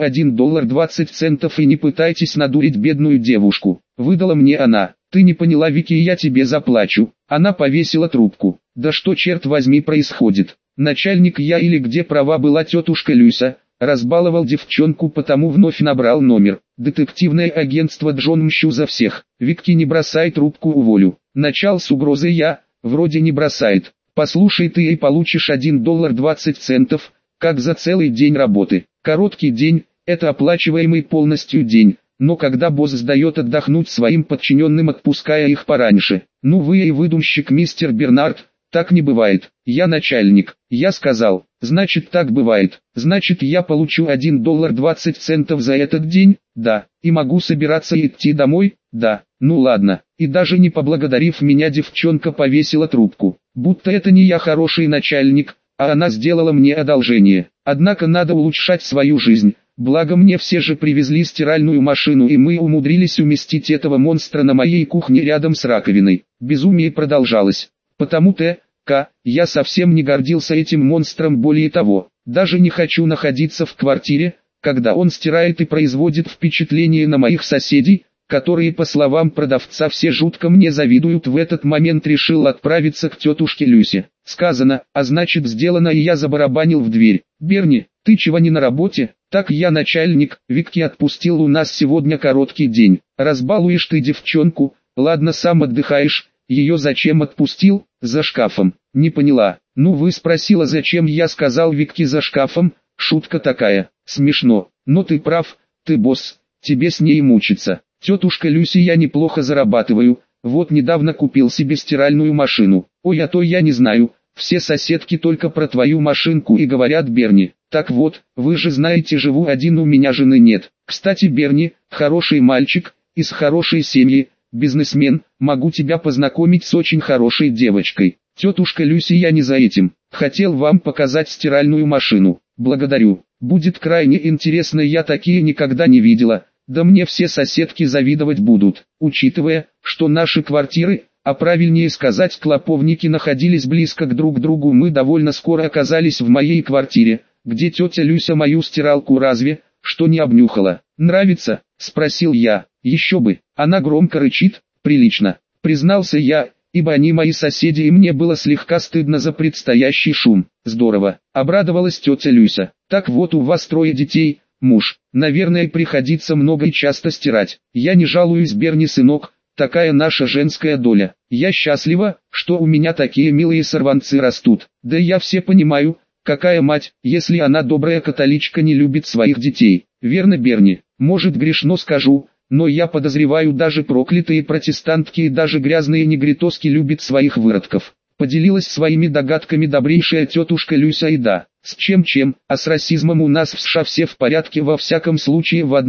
$1.20 и не пытайтесь надурить бедную девушку. Выдала мне она. Ты не поняла, Викки, я тебе заплачу. Она повесила трубку. Да что, черт возьми, происходит? Начальник я или где права была тетушка Люся? Разбаловал девчонку, потому вновь набрал номер. Детективное агентство Джон, мщу за всех. Викки, не бросай трубку, уволю. Начал с угрозы я, вроде не бросает. Послушай, ты и получишь $1.20, как за целый день работы. Короткий день, это оплачиваемый полностью день. Но когда босс сдает отдохнуть своим подчиненным, отпуская их пораньше. Ну вы и выдумщик, мистер Бернард. Так не бывает. Я начальник. Я сказал. Значит, так бывает. Значит, я получу $1.20 за этот день? Да. И могу собираться и идти домой? Да. Ну ладно. И даже не поблагодарив меня, девчонка повесила трубку. Будто это не я хороший начальник, а она сделала мне одолжение. Однако надо улучшать свою жизнь. Благо мне все же привезли стиральную машину, и мы умудрились уместить этого монстра на моей кухне рядом с раковиной. Безумие продолжалось. Потому я совсем не гордился этим монстром, более того, даже не хочу находиться в квартире, когда он стирает, и производит впечатление на моих соседей, которые, по словам продавца, все жутко мне завидуют. В этот момент решил отправиться к тетушке Люсе. Сказано, а значит сделано, и я забарабанил в дверь. Берни, ты чего не на работе? Так я начальник, Викки отпустил, у нас сегодня короткий день. Разбалуешь ты девчонку, ладно, сам отдыхаешь. Ее зачем отпустил? За шкафом. Не поняла. Ну вы спросила, зачем, я сказал Викки, за шкафом. Шутка такая. Смешно. Но ты прав, ты босс. Тебе с ней мучиться. Тетушка Люси, я неплохо зарабатываю. Вот недавно купил себе стиральную машину. Ой, а то я не знаю. Все соседки только про твою машинку и говорят, Берни. Так вот, вы же знаете, живу один, у меня жены нет. Кстати, Берни, хороший мальчик, из хорошей семьи. Бизнесмен, могу тебя познакомить с очень хорошей девочкой. Тетушка Люси, я не за этим. Хотел вам показать стиральную машину. Благодарю. Будет крайне интересно, я такие никогда не видела. Да мне все соседки завидовать будут, учитывая, что наши квартиры, а правильнее сказать клоповники, находились близко друг к другу. Мы довольно скоро оказались в моей квартире, где тетя Люся мою стиралку разве что не обнюхала. «Нравится?» – спросил я. «Еще бы, она громко рычит, прилично», – признался я, ибо они мои соседи и мне было слегка стыдно за предстоящий шум. «Здорово», – обрадовалась тетя Люся. «Так вот, у вас 3 детей, муж, наверное, приходится много и часто стирать. Я не жалуюсь, Берни, сынок, такая наша женская доля. Я счастлива, что у меня такие милые сорванцы растут. Да я все понимаю, какая мать, если она добрая католичка, не любит своих детей. Верно, Берни? Может, грешно скажу, но я подозреваю, даже проклятые протестантки и даже грязные негритоски любят своих выродков». Поделилась своими догадками добрейшая тетушка Люся. И да, с чем, а с расизмом у нас в США все в порядке, во всяком случае в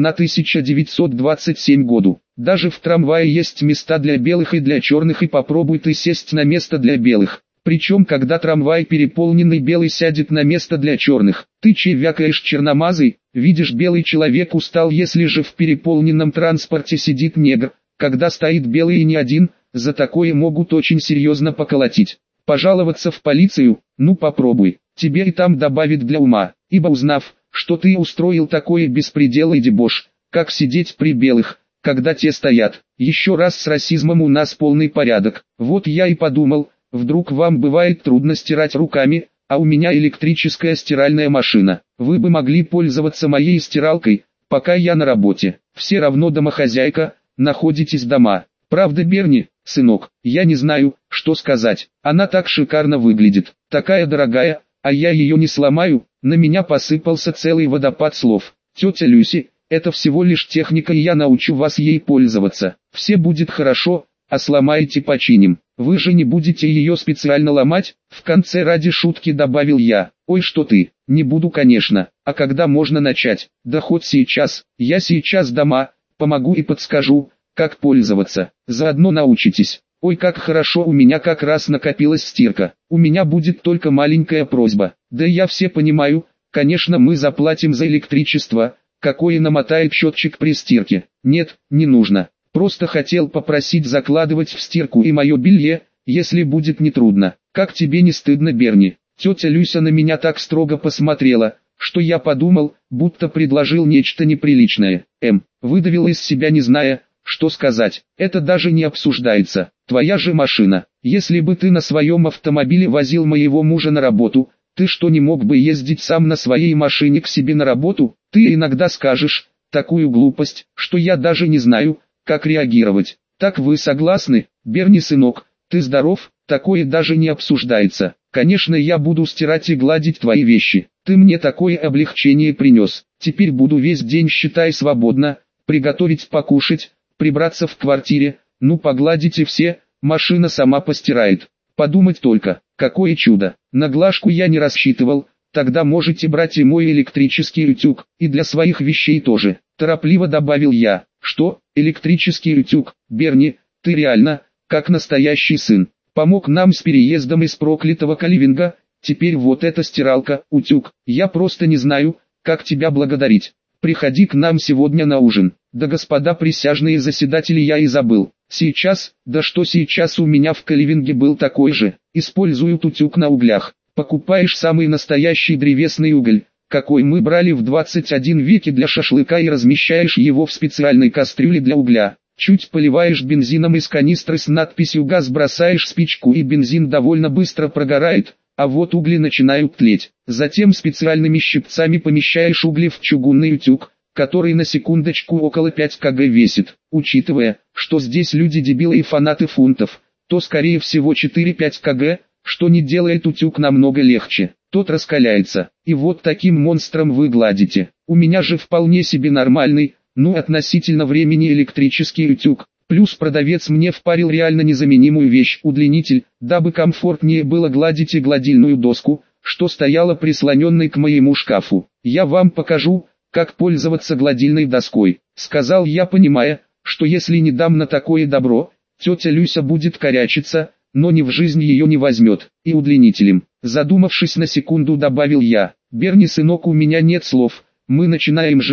1927 году. Даже в трамвае есть места для белых и для черных, и попробуй ты сесть на место для белых. Причем, когда трамвай переполненный, белый сядет на место для черных. Ты че вякаешь, черномазый? Видишь, белый человек устал, если же в переполненном транспорте сидит негр. Когда стоит белый и не один, за такое могут очень серьезно поколотить. Пожаловаться в полицию? Ну попробуй, тебе и там добавит для ума, ибо узнав, что ты устроил такое беспредел и дебош, как сидеть при белых, когда те стоят. Еще раз, с расизмом у нас полный порядок. Вот я и подумал, вдруг вам бывает трудно стирать руками, а у меня электрическая стиральная машина. Вы бы могли пользоваться моей стиралкой, пока я на работе. Все равно домохозяйка, находитесь дома. Правда, Берни, сынок, я не знаю, что сказать. Она так шикарно выглядит, такая дорогая, а я ее не сломаю. На меня посыпался целый водопад слов. Тетя Люси, это всего лишь техника, и я научу вас ей пользоваться. Все будет хорошо, а сломаете — починим. Вы же не будете ее специально ломать? В конце ради шутки добавил я. Ой, что ты, не буду, конечно. А когда можно начать? Да хоть сейчас. Я сейчас дома, помогу и подскажу, как пользоваться. Заодно научитесь. Ой, как хорошо, у меня как раз накопилась стирка. У меня будет только маленькая просьба. Да я все понимаю, конечно, мы заплатим за электричество, какое намотает счетчик при стирке. Нет, не нужно. Просто хотел попросить закладывать в стирку и мое белье, если будет нетрудно. Как тебе не стыдно, Берни? Тетя Люся на меня так строго посмотрела, что я подумал, будто предложил нечто неприличное. Выдавил из себя, не зная, что сказать. Это даже не обсуждается. Твоя же машина. Если бы ты на своем автомобиле возил моего мужа на работу, ты что, не мог бы ездить сам на своей машине к себе на работу? Ты иногда скажешь такую глупость, что я даже не знаю, как реагировать. Так вы согласны, Берни, сынок? Ты здоров? Такое даже не обсуждается. Конечно, я буду стирать и гладить твои вещи. Ты мне такое облегчение принес. Теперь буду весь день, считай, свободно, приготовить покушать, прибраться в квартире, ну погладите все, машина сама постирает. Подумать только, какое чудо. На глажку я не рассчитывал, тогда можете брать и мой электрический утюг, и для своих вещей тоже. Торопливо добавил я. Что, электрический утюг? Берни, ты реально, как настоящий сын, помог нам с переездом из проклятого Кливинга. Теперь вот эта стиралка, утюг, я просто не знаю, как тебя благодарить. Приходи к нам сегодня на ужин. Да, господа присяжные заседатели, я и забыл. Сейчас, да что сейчас, у меня в Кливинге был такой же. Используют утюг на углях. Покупаешь самый настоящий древесный уголь, какой мы брали в 21 веке для шашлыка, и размещаешь его в специальной кастрюле для угля. Чуть поливаешь бензином из канистры с надписью «Газ», бросаешь спичку, и бензин довольно быстро прогорает, а вот угли начинают тлеть. Затем специальными щипцами помещаешь угли в чугунный утюг, который на секундочку около 5 кг весит. Учитывая, что здесь люди дебилы и фанаты фунтов, то скорее всего 4-5 кг, что не делает утюг намного легче. Тот раскаляется, и вот таким монстром вы гладите. У меня же вполне себе нормальный, ну относительно времени, электрический утюг. Плюс продавец мне впарил реально незаменимую вещь — удлинитель, дабы комфортнее было гладить и гладильную доску, что стояла прислоненной к моему шкафу. Я вам покажу, как пользоваться гладильной доской, сказал я, понимая, что если не дам на такое добро, тетя Люся будет корячиться, но ни в жизнь ее не возьмет. И удлинителем, задумавшись на секунду, добавил я: Берни, сынок, у меня нет слов, мы начинаем жить,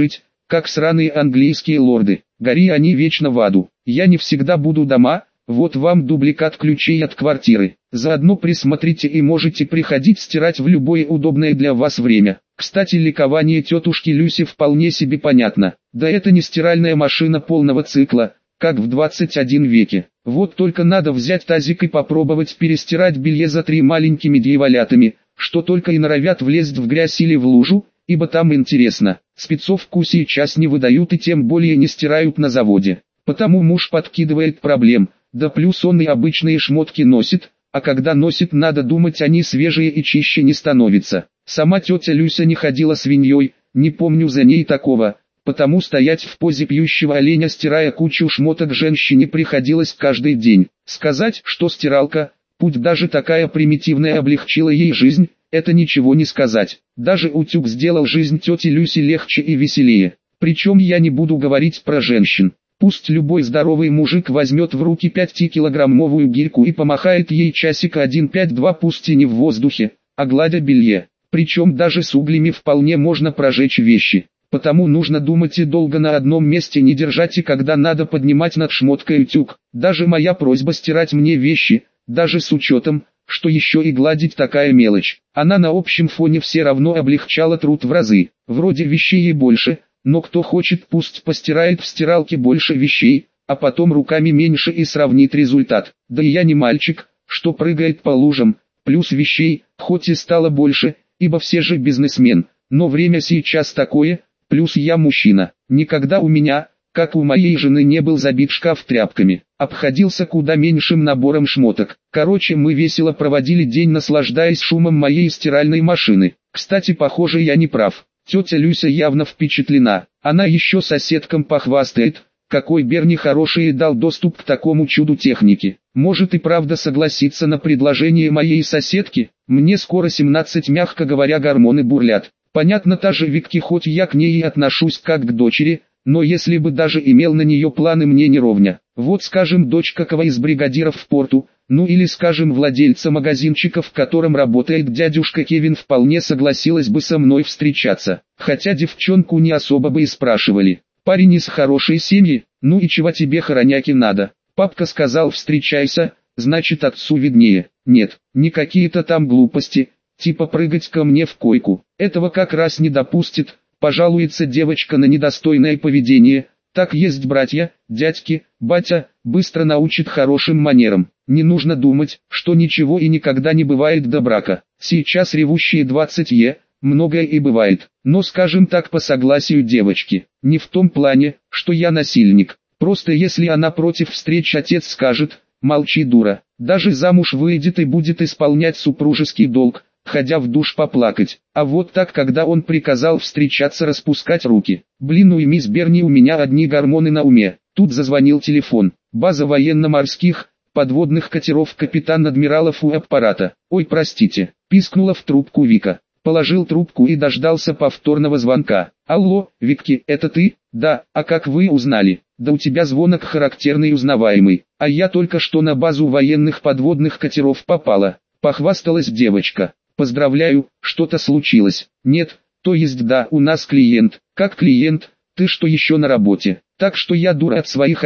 как сраные английские лорды. Гори они вечно в аду. Я не всегда буду дома, вот вам дубликат ключей от квартиры. Заодно присмотрите и можете приходить стирать в любое удобное для вас время. Кстати, ликование тетушки Люси вполне себе понятно. Да это не стиральная машина полного цикла, как в 21 веке. Вот только надо взять тазик и попробовать перестирать белье за 3 маленькими дьяволятами, что только и норовят влезть в грязь или в лужу, ибо там интересно. Спецовку сейчас не выдают и тем более не стирают на заводе. Потому муж подкидывает проблем, да плюс он и обычные шмотки носит, а когда носит, надо думать, они свежие и чище не становятся. Сама тетя Люся не ходила свиньей, не помню за ней такого, потому стоять в позе пьющего оленя, стирая кучу шмоток, женщине приходилось каждый день. Сказать, что стиралка, пусть даже такая примитивная, облегчила ей жизнь, это ничего не сказать. Даже утюг сделал жизнь тети Люси легче и веселее. Причем я не буду говорить про женщин. Пусть любой здоровый мужик возьмет в руки 5-килограммовую гирьку и помахает ей часика 1-5-2, пусть и не в воздухе, а гладя белье. Причем даже с углями вполне можно прожечь вещи. Потому нужно думать и долго на одном месте не держать, и когда надо поднимать над шмоткой утюг. Даже моя просьба стирать мне вещи, даже с учетом, что еще и гладить такая мелочь, она на общем фоне все равно облегчала труд в разы. Вроде вещей и больше, но кто хочет, пусть постирает в стиралке больше вещей, а потом руками меньше и сравнит результат. Да и я не мальчик, что прыгает по лужам, плюс вещей, хоть и стало больше, ибо все же бизнесмен, но время сейчас такое, плюс я мужчина. Никогда у меня, как у моей жены, не был забит шкаф тряпками, обходился куда меньшим набором шмоток. Короче, мы весело проводили день, наслаждаясь шумом моей стиральной машины. Кстати, похоже, я не прав. Тетя Люся явно впечатлена, она еще соседкам похвастает, какой Берни хороший дал доступ к такому чуду техники. Может и правда согласиться на предложение моей соседки? Мне скоро 17, мягко говоря, гормоны бурлят. Понятно, та же Викки, хоть я к ней и отношусь как к дочери, но если бы даже имел на нее планы, мне не ровня. Вот скажем, дочка кого из бригадиров в порту, ну или скажем владельца магазинчика, в котором работает дядюшка Кевин, вполне согласилась бы со мной встречаться. Хотя девчонку не особо бы и спрашивали. Парень из хорошей семьи, ну и чего тебе, хороняки, надо? Папка сказал встречайся, значит отцу виднее. Нет, не какие-то там глупости, типа прыгать ко мне в койку. Этого как раз не допустит, пожалуется девочка на недостойное поведение. Так есть братья, дядьки, батя, быстро научит хорошим манерам. Не нужно думать, что ничего и никогда не бывает до брака. Сейчас ревущие 20 многое и бывает. Но скажем так, по согласию девочки. Не в том плане, что я насильник. Просто если она против встреч, отец скажет: молчи, дура. Даже замуж выйдет и будет исполнять супружеский долг, ходя в душ поплакать. А вот так, когда он приказал встречаться, распускать руки. Блин, уймись, Берни, у меня одни гормоны на уме. Тут зазвонил телефон. База военно-морских подводных катеров, капитан адмиралов у аппарата. Ой, простите, пискнула в трубку Вика. Положил трубку и дождался повторного звонка. Алло, Викки, это ты? Да, а как вы узнали? Да у тебя звонок характерный и узнаваемый. А я только что на базу военных подводных катеров попала. Похвасталась девочка. Поздравляю, что-то случилось? Нет, то есть да, у нас клиент. Как клиент? Ты что, еще на работе? Так что я дура от своих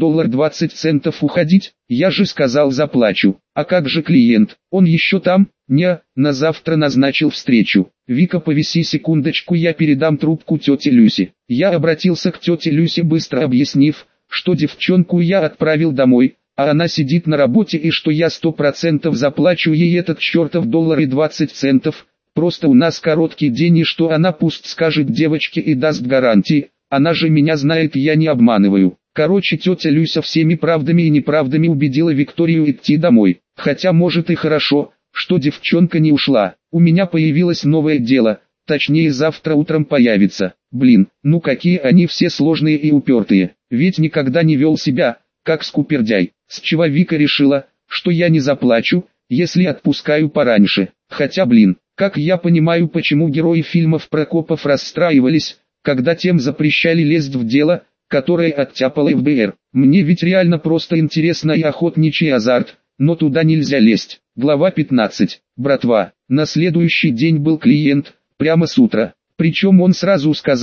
$1.20 уходить? Я же сказал, заплачу. А как же клиент? Он еще там? Не, на завтра назначил встречу. Вика, повиси секундочку, я передам трубку тете Люси. Я обратился к тете Люси, быстро объяснив, что девчонку я отправил домой, а она сидит на работе и что я 100% заплачу ей этот чертов $1.20. Просто у нас короткий день, и что она пусть скажет девочке и даст гарантии. Она же меня знает, я не обманываю. Короче, тетя Люся всеми правдами и неправдами убедила Викторию идти домой. Хотя может и хорошо, что девчонка не ушла. У меня появилось новое дело, точнее завтра утром появится. Блин, ну какие они все сложные и упертые. Ведь никогда не вел себя, как скупердяй. С чего Вика решила, что я не заплачу, если отпускаю пораньше. Хотя блин, как я понимаю, почему герои фильмов про копов расстраивались, когда тем запрещали лезть в дело, которое оттяпало ФБР. Мне ведь реально просто интересно и охотничий азарт, но туда нельзя лезть. Глава 15. Братва, на следующий день был клиент, прямо с утра. Причем он сразу сказал,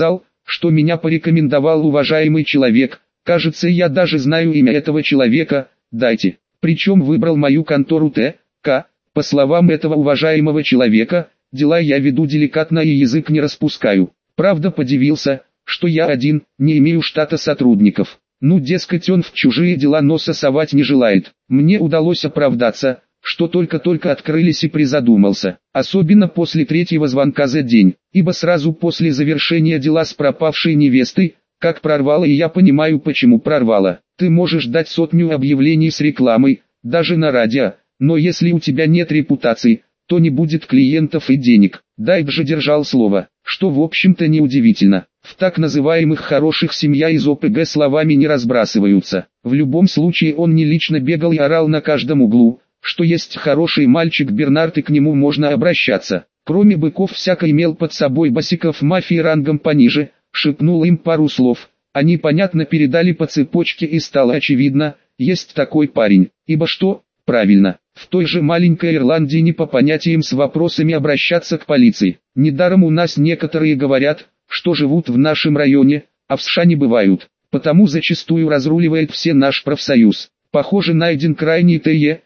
что меня порекомендовал уважаемый человек. Кажется, я даже знаю имя этого человека. Дайте. Причем выбрал мою контору Т.К. По словам этого уважаемого человека, дела я веду деликатно и язык не распускаю. Правда, подивился, что я один, не имею штата сотрудников. Ну, дескать, он в чужие дела носа совать не желает. Мне удалось оправдаться, что только-только открылись, и призадумался. Особенно после третьего звонка за день, ибо сразу после завершения дела с пропавшей невестой, как прорвало, и я понимаю, почему прорвало. Ты можешь дать сотню объявлений с рекламой, даже на радио, но если у тебя нет репутации, то не будет клиентов и денег. Дайб же держал слово, что в общем-то неудивительно. В так называемых хороших семья из ОПГ словами не разбрасываются. В любом случае он не лично бегал и орал на каждом углу, что есть хороший мальчик Бернард и к нему можно обращаться. Кроме быков всяко имел под собой босиков мафии рангом пониже, шепнул им пару слов. Они понятно передали по цепочке, и стало очевидно, есть такой парень. Ибо что? Правильно, в той же маленькой Ирландии не по понятиям с вопросами обращаться к полиции. Недаром у нас некоторые говорят, что живут в нашем районе, а в США не бывают. Потому зачастую разруливает все наш профсоюз. Похоже, найден крайний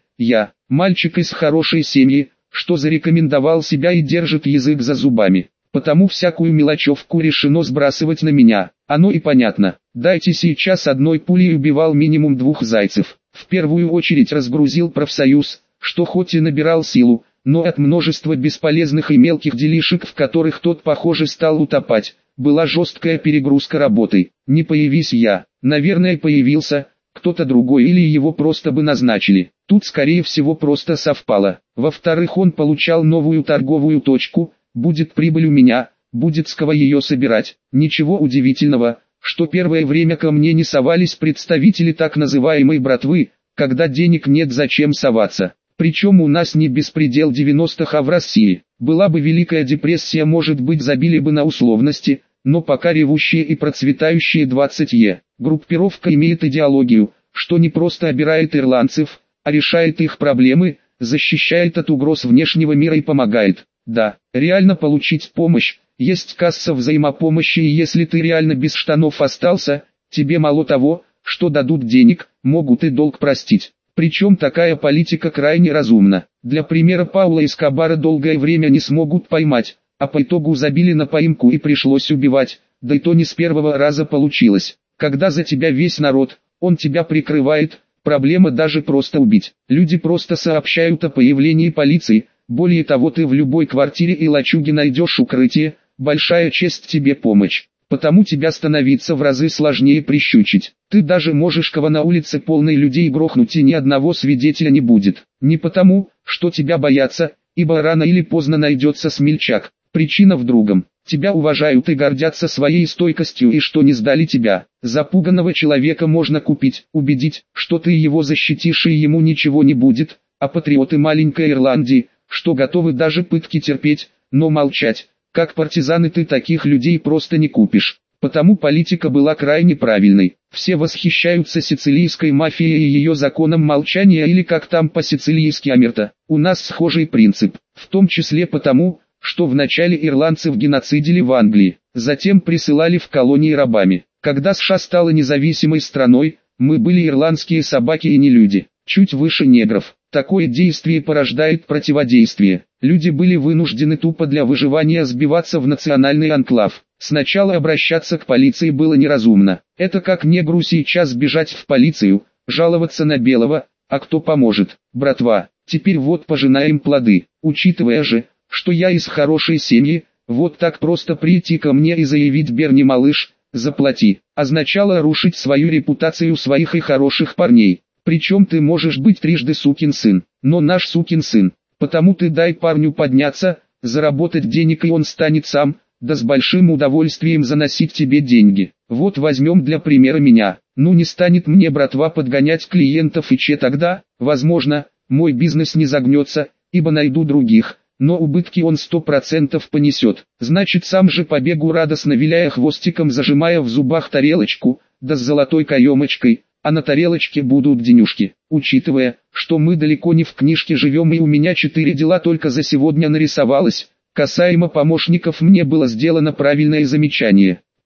я, мальчик из хорошей семьи, что зарекомендовал себя и держит язык за зубами. Потому всякую мелочевку решено сбрасывать на меня. Оно и понятно. Дайте сейчас одной пулей убивал минимум 2 зайцев. В первую очередь разгрузил профсоюз, что хоть и набирал силу, но от множества бесполезных и мелких делишек, в которых тот, похоже, стал утопать, была жесткая перегрузка работой. Не появись я, наверное, появился кто-то другой, или его просто бы назначили. Тут скорее всего просто совпало. Во-вторых, он получал новую торговую точку, будет прибыль у меня, будет с кого ее собирать. Ничего удивительного, что первое время ко мне не совались представители так называемой братвы, когда денег нет, зачем соваться. Причем у нас не беспредел 90-х, а в России. Была бы Великая депрессия, может быть, забили бы на условности, но пока ревущие и процветающие 20-е. Группировка имеет идеологию, что не просто обирает ирландцев, а решает их проблемы, защищает от угроз внешнего мира и помогает. Да, реально получить помощь, есть касса взаимопомощи, и если ты реально без штанов остался, тебе мало того, что дадут денег, могут и долг простить. Причем такая политика крайне разумна. Для примера, Пабло Эскобара долгое время не смогут поймать, а по итогу забили на поимку и пришлось убивать, да и то не с первого раза получилось. Когда за тебя весь народ, он тебя прикрывает, проблема даже просто убить. Люди просто сообщают о появлении полиции. Более того, ты в любой квартире и лачуге найдешь укрытие, большая честь тебе помощь. Потому тебя становиться в разы сложнее прищучить. Ты даже можешь кого на улице полной людей грохнуть, и ни одного свидетеля не будет. Не потому, что тебя боятся, ибо рано или поздно найдется смельчак. Причина в другом. Тебя уважают и гордятся своей стойкостью, и что не сдали тебя. Запуганного человека можно купить, убедить, что ты его защитишь и ему ничего не будет, а патриоты маленькой Ирландии, что готовы даже пытки терпеть, но молчать. Как партизаны ты таких людей просто не купишь. Потому политика была крайне правильной. Все восхищаются сицилийской мафией и ее законом молчания, или как там по-сицилийски омерта. У нас схожий принцип, в том числе потому, что вначале ирландцев геноцидили в Англии, затем присылали в колонии рабами. Когда США стала независимой страной, мы были ирландские собаки и не люди, чуть выше негров. Такое действие порождает противодействие. Люди были вынуждены тупо для выживания сбиваться в национальный анклав. Сначала обращаться к полиции было неразумно. Это как негру сейчас бежать в полицию, жаловаться на белого, а кто поможет? Братва. Теперь вот пожинаем плоды. Учитывая же, что я из хорошей семьи, вот так просто прийти ко мне и заявить: Берни, малыш, заплати, означало рушить свою репутацию своих и хороших парней. Причем ты можешь быть трижды сукин сын, но наш сукин сын. Потому ты дай парню подняться, заработать денег, и он станет сам, да с большим удовольствием заносить тебе деньги. Вот возьмем для примера меня. Ну не станет мне братва подгонять клиентов, и тогда, возможно, мой бизнес не загнется, ибо найду других, но убытки он 100% понесет. Значит, сам же побегу, радостно виляя хвостиком, зажимая в зубах тарелочку, да с золотой каемочкой, а на тарелочке будут денюжки. Учитывая, что мы далеко не в книжке живем и у меня 4 дела только за сегодня нарисовалось, касаемо помощников мне было сделано правильное замечание.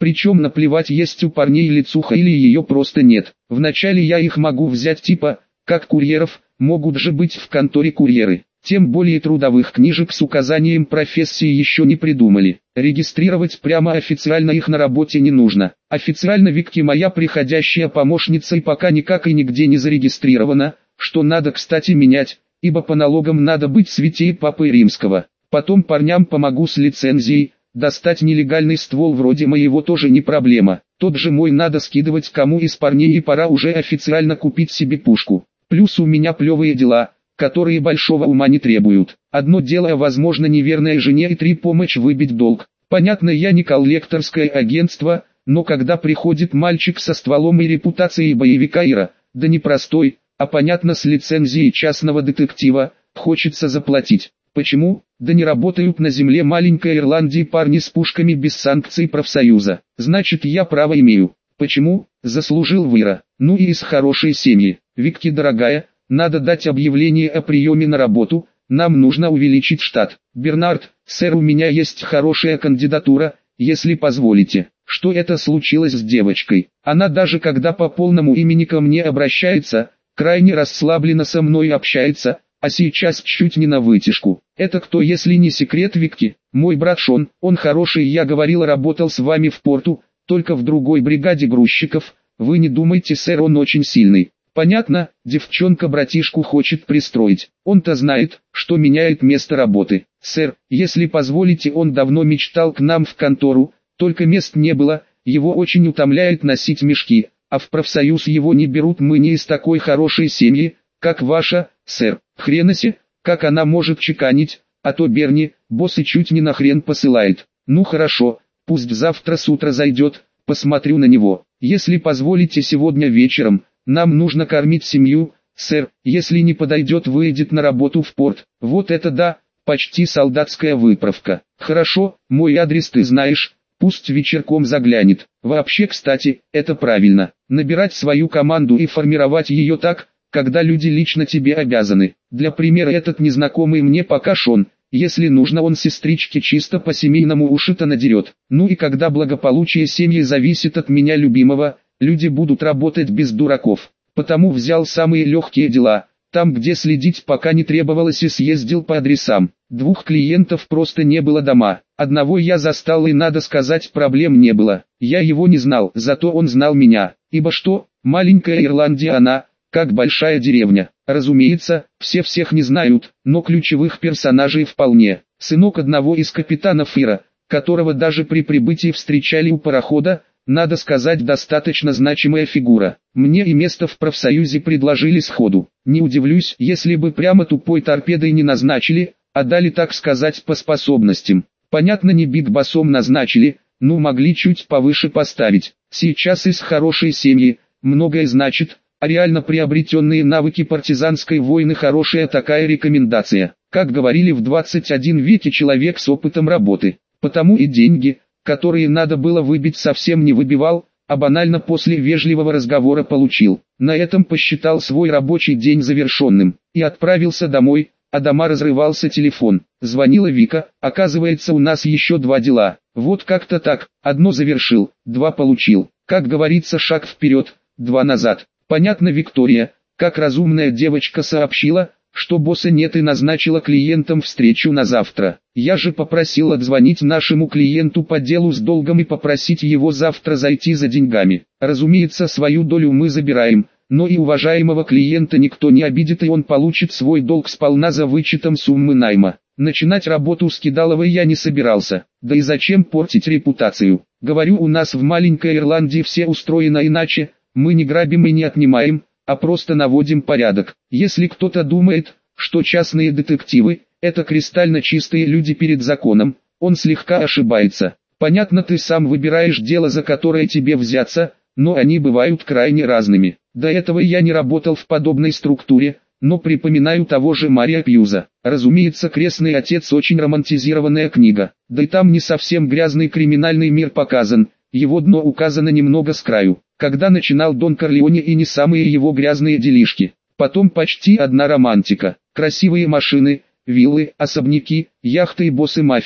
Причем наплевать, есть у парней лицуха или ее просто нет. Вначале я их могу взять типа, как курьеров, могут же быть в конторе курьеры. Тем более трудовых книжек с указанием профессии еще не придумали. Регистрировать прямо официально их на работе не нужно. Официально Викки моя приходящая помощница и пока никак и нигде не зарегистрирована, что надо кстати менять, ибо по налогам надо быть святее Папы Римского. Потом парням помогу с лицензией, достать нелегальный ствол вроде моего тоже не проблема. Тот же мой надо скидывать кому из парней и пора уже официально купить себе пушку. Плюс у меня плевые дела, которые большого ума не требуют. Одно дело, возможно, неверной жене и 3 помочь выбить долг. Понятно, я не коллекторское агентство, но когда приходит мальчик со стволом и репутацией боевика Ира, да не простой, а понятно с лицензией частного детектива, хочется заплатить. Почему? Да не работают на земле маленькой Ирландии парни с пушками без санкций профсоюза. Значит, я право имею. Почему? Заслужил Вира. Ну и из хорошей семьи. Викки, дорогая, надо дать объявление о приеме на работу, нам нужно увеличить штат. Бернард, сэр, у меня есть хорошая кандидатура, если позволите. Что это случилось с девочкой? Она даже когда по полному имени ко мне обращается, крайне расслабленно со мной общается, а сейчас чуть не на вытяжку. Это кто, если не секрет, Викки? Мой брат Шон, он хороший, я говорил, работал с вами в порту, только в другой бригаде грузчиков. Вы не думайте, сэр, он очень сильный. Понятно, девчонка братишку хочет пристроить. Он-то знает, что меняет место работы. Сэр, если позволите, он давно мечтал к нам в контору, только мест не было, его очень утомляет носить мешки, а в профсоюз его не берут, мы не из такой хорошей семьи, как ваша, сэр. Хренаси, как она может чеканить, а то Берни, босс и чуть не на хрен посылает. Ну хорошо, пусть завтра с утра зайдет, посмотрю на него. Если позволите, сегодня вечером. Нам нужно кормить семью, сэр, если не подойдет, выйдет на работу в порт. Вот это да, почти солдатская выправка. Хорошо, мой адрес ты знаешь, пусть вечерком заглянет. Вообще, кстати, это правильно. Набирать свою команду и формировать ее так, когда люди лично тебе обязаны. Для примера, этот незнакомый мне пока Шон, если нужно, он сестричке чисто по-семейному уши-то надерет. Ну и когда благополучие семьи зависит от меня любимого, люди будут работать без дураков. Потому взял самые легкие дела, там где следить пока не требовалось, и съездил по адресам. 2 клиентов просто не было дома. Одного я застал, и надо сказать, проблем не было. Я его не знал, зато он знал меня. Ибо что, маленькая Ирландия она, как большая деревня. Разумеется, все всех не знают, но ключевых персонажей вполне. Сынок одного из капитанов Ира, которого даже при прибытии встречали у парохода, надо сказать, достаточно значимая фигура. Мне и место в профсоюзе предложили сходу. Не удивлюсь, если бы прямо тупой торпедой не назначили, а дали, так сказать, по способностям. Понятно, не биг-боссом назначили, но могли чуть повыше поставить. Сейчас из хорошей семьи, многое значит, а реально приобретенные навыки партизанской войны хорошая такая рекомендация. Как говорили в 21 веке, человек с опытом работы. Потому и деньги, которые надо было выбить, совсем не выбивал, а банально после вежливого разговора получил. На этом посчитал свой рабочий день завершенным и отправился домой, а дома разрывался телефон. Звонила Вика, оказывается, у нас еще 2 дела. Вот как-то так, одно завершил, 2 получил. Как говорится, шаг вперед, 2 назад. Понятно, Виктория, как разумная девочка, сообщила, что босса нет и назначила клиентам встречу на завтра. Я же попросил отзвонить нашему клиенту по делу с долгом и попросить его завтра зайти за деньгами. Разумеется, свою долю мы забираем, но и уважаемого клиента никто не обидит, и он получит свой долг сполна за вычетом суммы найма. Начинать работу с Кидаловой я не собирался, да и зачем портить репутацию. Говорю, у нас в маленькой Ирландии все устроено иначе, мы не грабим и не отнимаем, а просто наводим порядок. Если кто-то думает, что частные детективы – это кристально чистые люди перед законом, он слегка ошибается. Понятно, ты сам выбираешь дело, за которое тебе взяться, но они бывают крайне разными. До этого я не работал в подобной структуре, но припоминаю того же Мария Пьюза. Разумеется, «Крестный отец» очень романтизированная книга, да и там не совсем грязный криминальный мир показан, его дно указано немного с краю. Когда начинал Дон Корлеоне и не самые его грязные делишки. Потом почти одна романтика. Красивые машины, виллы, особняки, яхты и боссы мафии,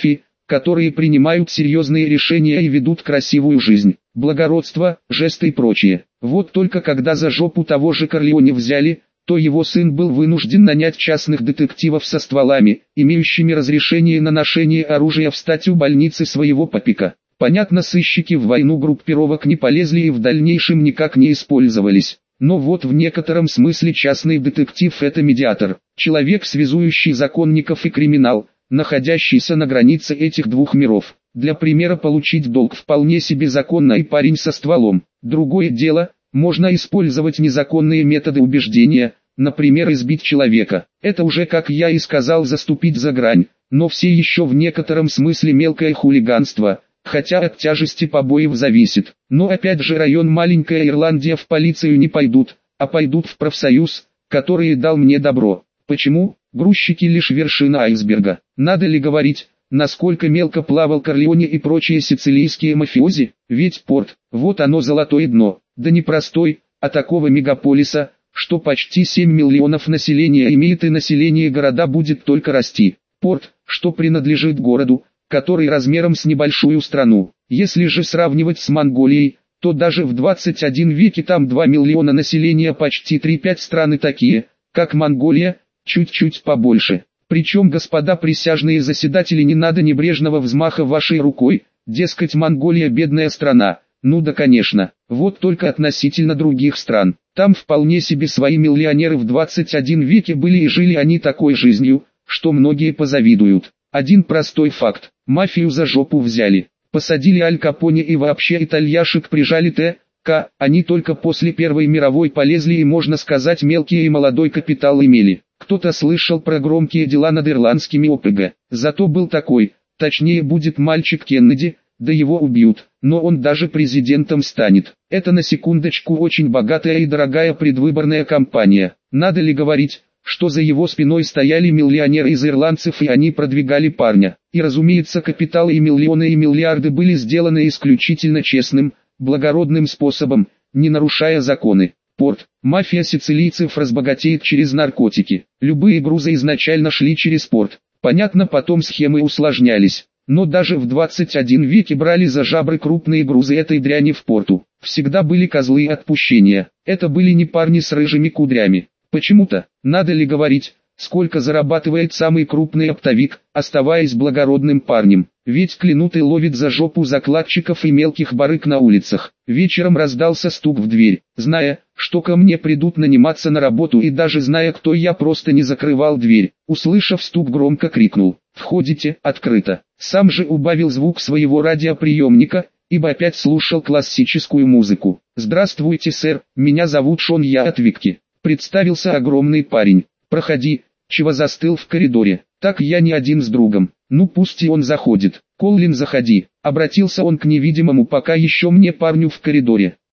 которые принимают серьезные решения и ведут красивую жизнь, благородство, жесты и прочее. Вот только когда за жопу того же Корлеоне взяли, то его сын был вынужден нанять частных детективов со стволами, имеющими разрешение на ношение оружия, встать у больницы своего папика. Понятно, сыщики в войну группировок не полезли и в дальнейшем никак не использовались. Но вот в некотором смысле частный детектив – это медиатор, человек, связующий законников и криминал, находящийся на границе этих двух миров. Для примера, получить долг вполне себе законно и парень со стволом. Другое дело, можно использовать незаконные методы убеждения, например, избить человека. Это уже, как я и сказал, заступить за грань, но все еще в некотором смысле мелкое хулиганство, хотя от тяжести побоев зависит. Но опять же, район маленькая Ирландия, в полицию не пойдут, а пойдут в профсоюз, который дал мне добро. Почему? Грузчики лишь вершина айсберга. Надо ли говорить, насколько мелко плавал Корлеоне и прочие сицилийские мафиози? Ведь порт, вот оно золотое дно, да не простой, а такого мегаполиса, что почти 7 миллионов населения имеет, и население города будет только расти. Порт, что принадлежит городу, который размером с небольшую страну. Если же сравнивать с Монголией, то даже в 21 веке там 2 миллиона населения, почти 3-5 страны такие, как Монголия, чуть-чуть побольше. Причем, господа присяжные заседатели, не надо небрежного взмаха вашей рукой, дескать, Монголия бедная страна. Ну да, конечно, вот только относительно других стран. Там вполне себе свои миллионеры в 21 веке были, и жили они такой жизнью, что многие позавидуют. Один простой факт: мафию за жопу взяли, посадили Аль Капоне и вообще итальяшек прижали т.к. Они только после Первой мировой полезли и, можно сказать, мелкий и молодой капитал имели. Кто-то слышал про громкие дела над ирландскими ОПГ. Зато был такой, точнее будет мальчик Кеннеди, да его убьют, но он даже президентом станет. Это на секундочку очень богатая и дорогая предвыборная кампания. Надо ли говорить, что за его спиной стояли миллионеры из ирландцев, и они продвигали парня. И разумеется, капиталы и миллионы и миллиарды были сделаны исключительно честным, благородным способом, не нарушая законы. Порт. Мафия сицилийцев разбогатеет через наркотики. Любые грузы изначально шли через порт. Понятно, потом схемы усложнялись. Но даже в 21 веке брали за жабры крупные грузы этой дряни в порту. Всегда были козлы отпущения. Это были не парни с рыжими кудрями. Почему-то, надо ли говорить, сколько зарабатывает самый крупный оптовик, оставаясь благородным парнем. Ведь клянут и ловит за жопу закладчиков и мелких барыг на улицах. Вечером раздался стук в дверь. Зная, что ко мне придут наниматься на работу, и даже зная, кто я, просто не закрывал дверь. Услышав стук, громко крикнул: «Входите!» Открыто. Сам же убавил звук своего радиоприемника, ибо опять слушал классическую музыку. «Здравствуйте, сэр, меня зовут Шон, я от Викки», — представился огромный парень. «Проходи, чего застыл в коридоре? Так я не один с другом». «Ну пусть и он заходит». «Коллин, заходи», — обратился он к невидимому пока еще мне парню в коридоре.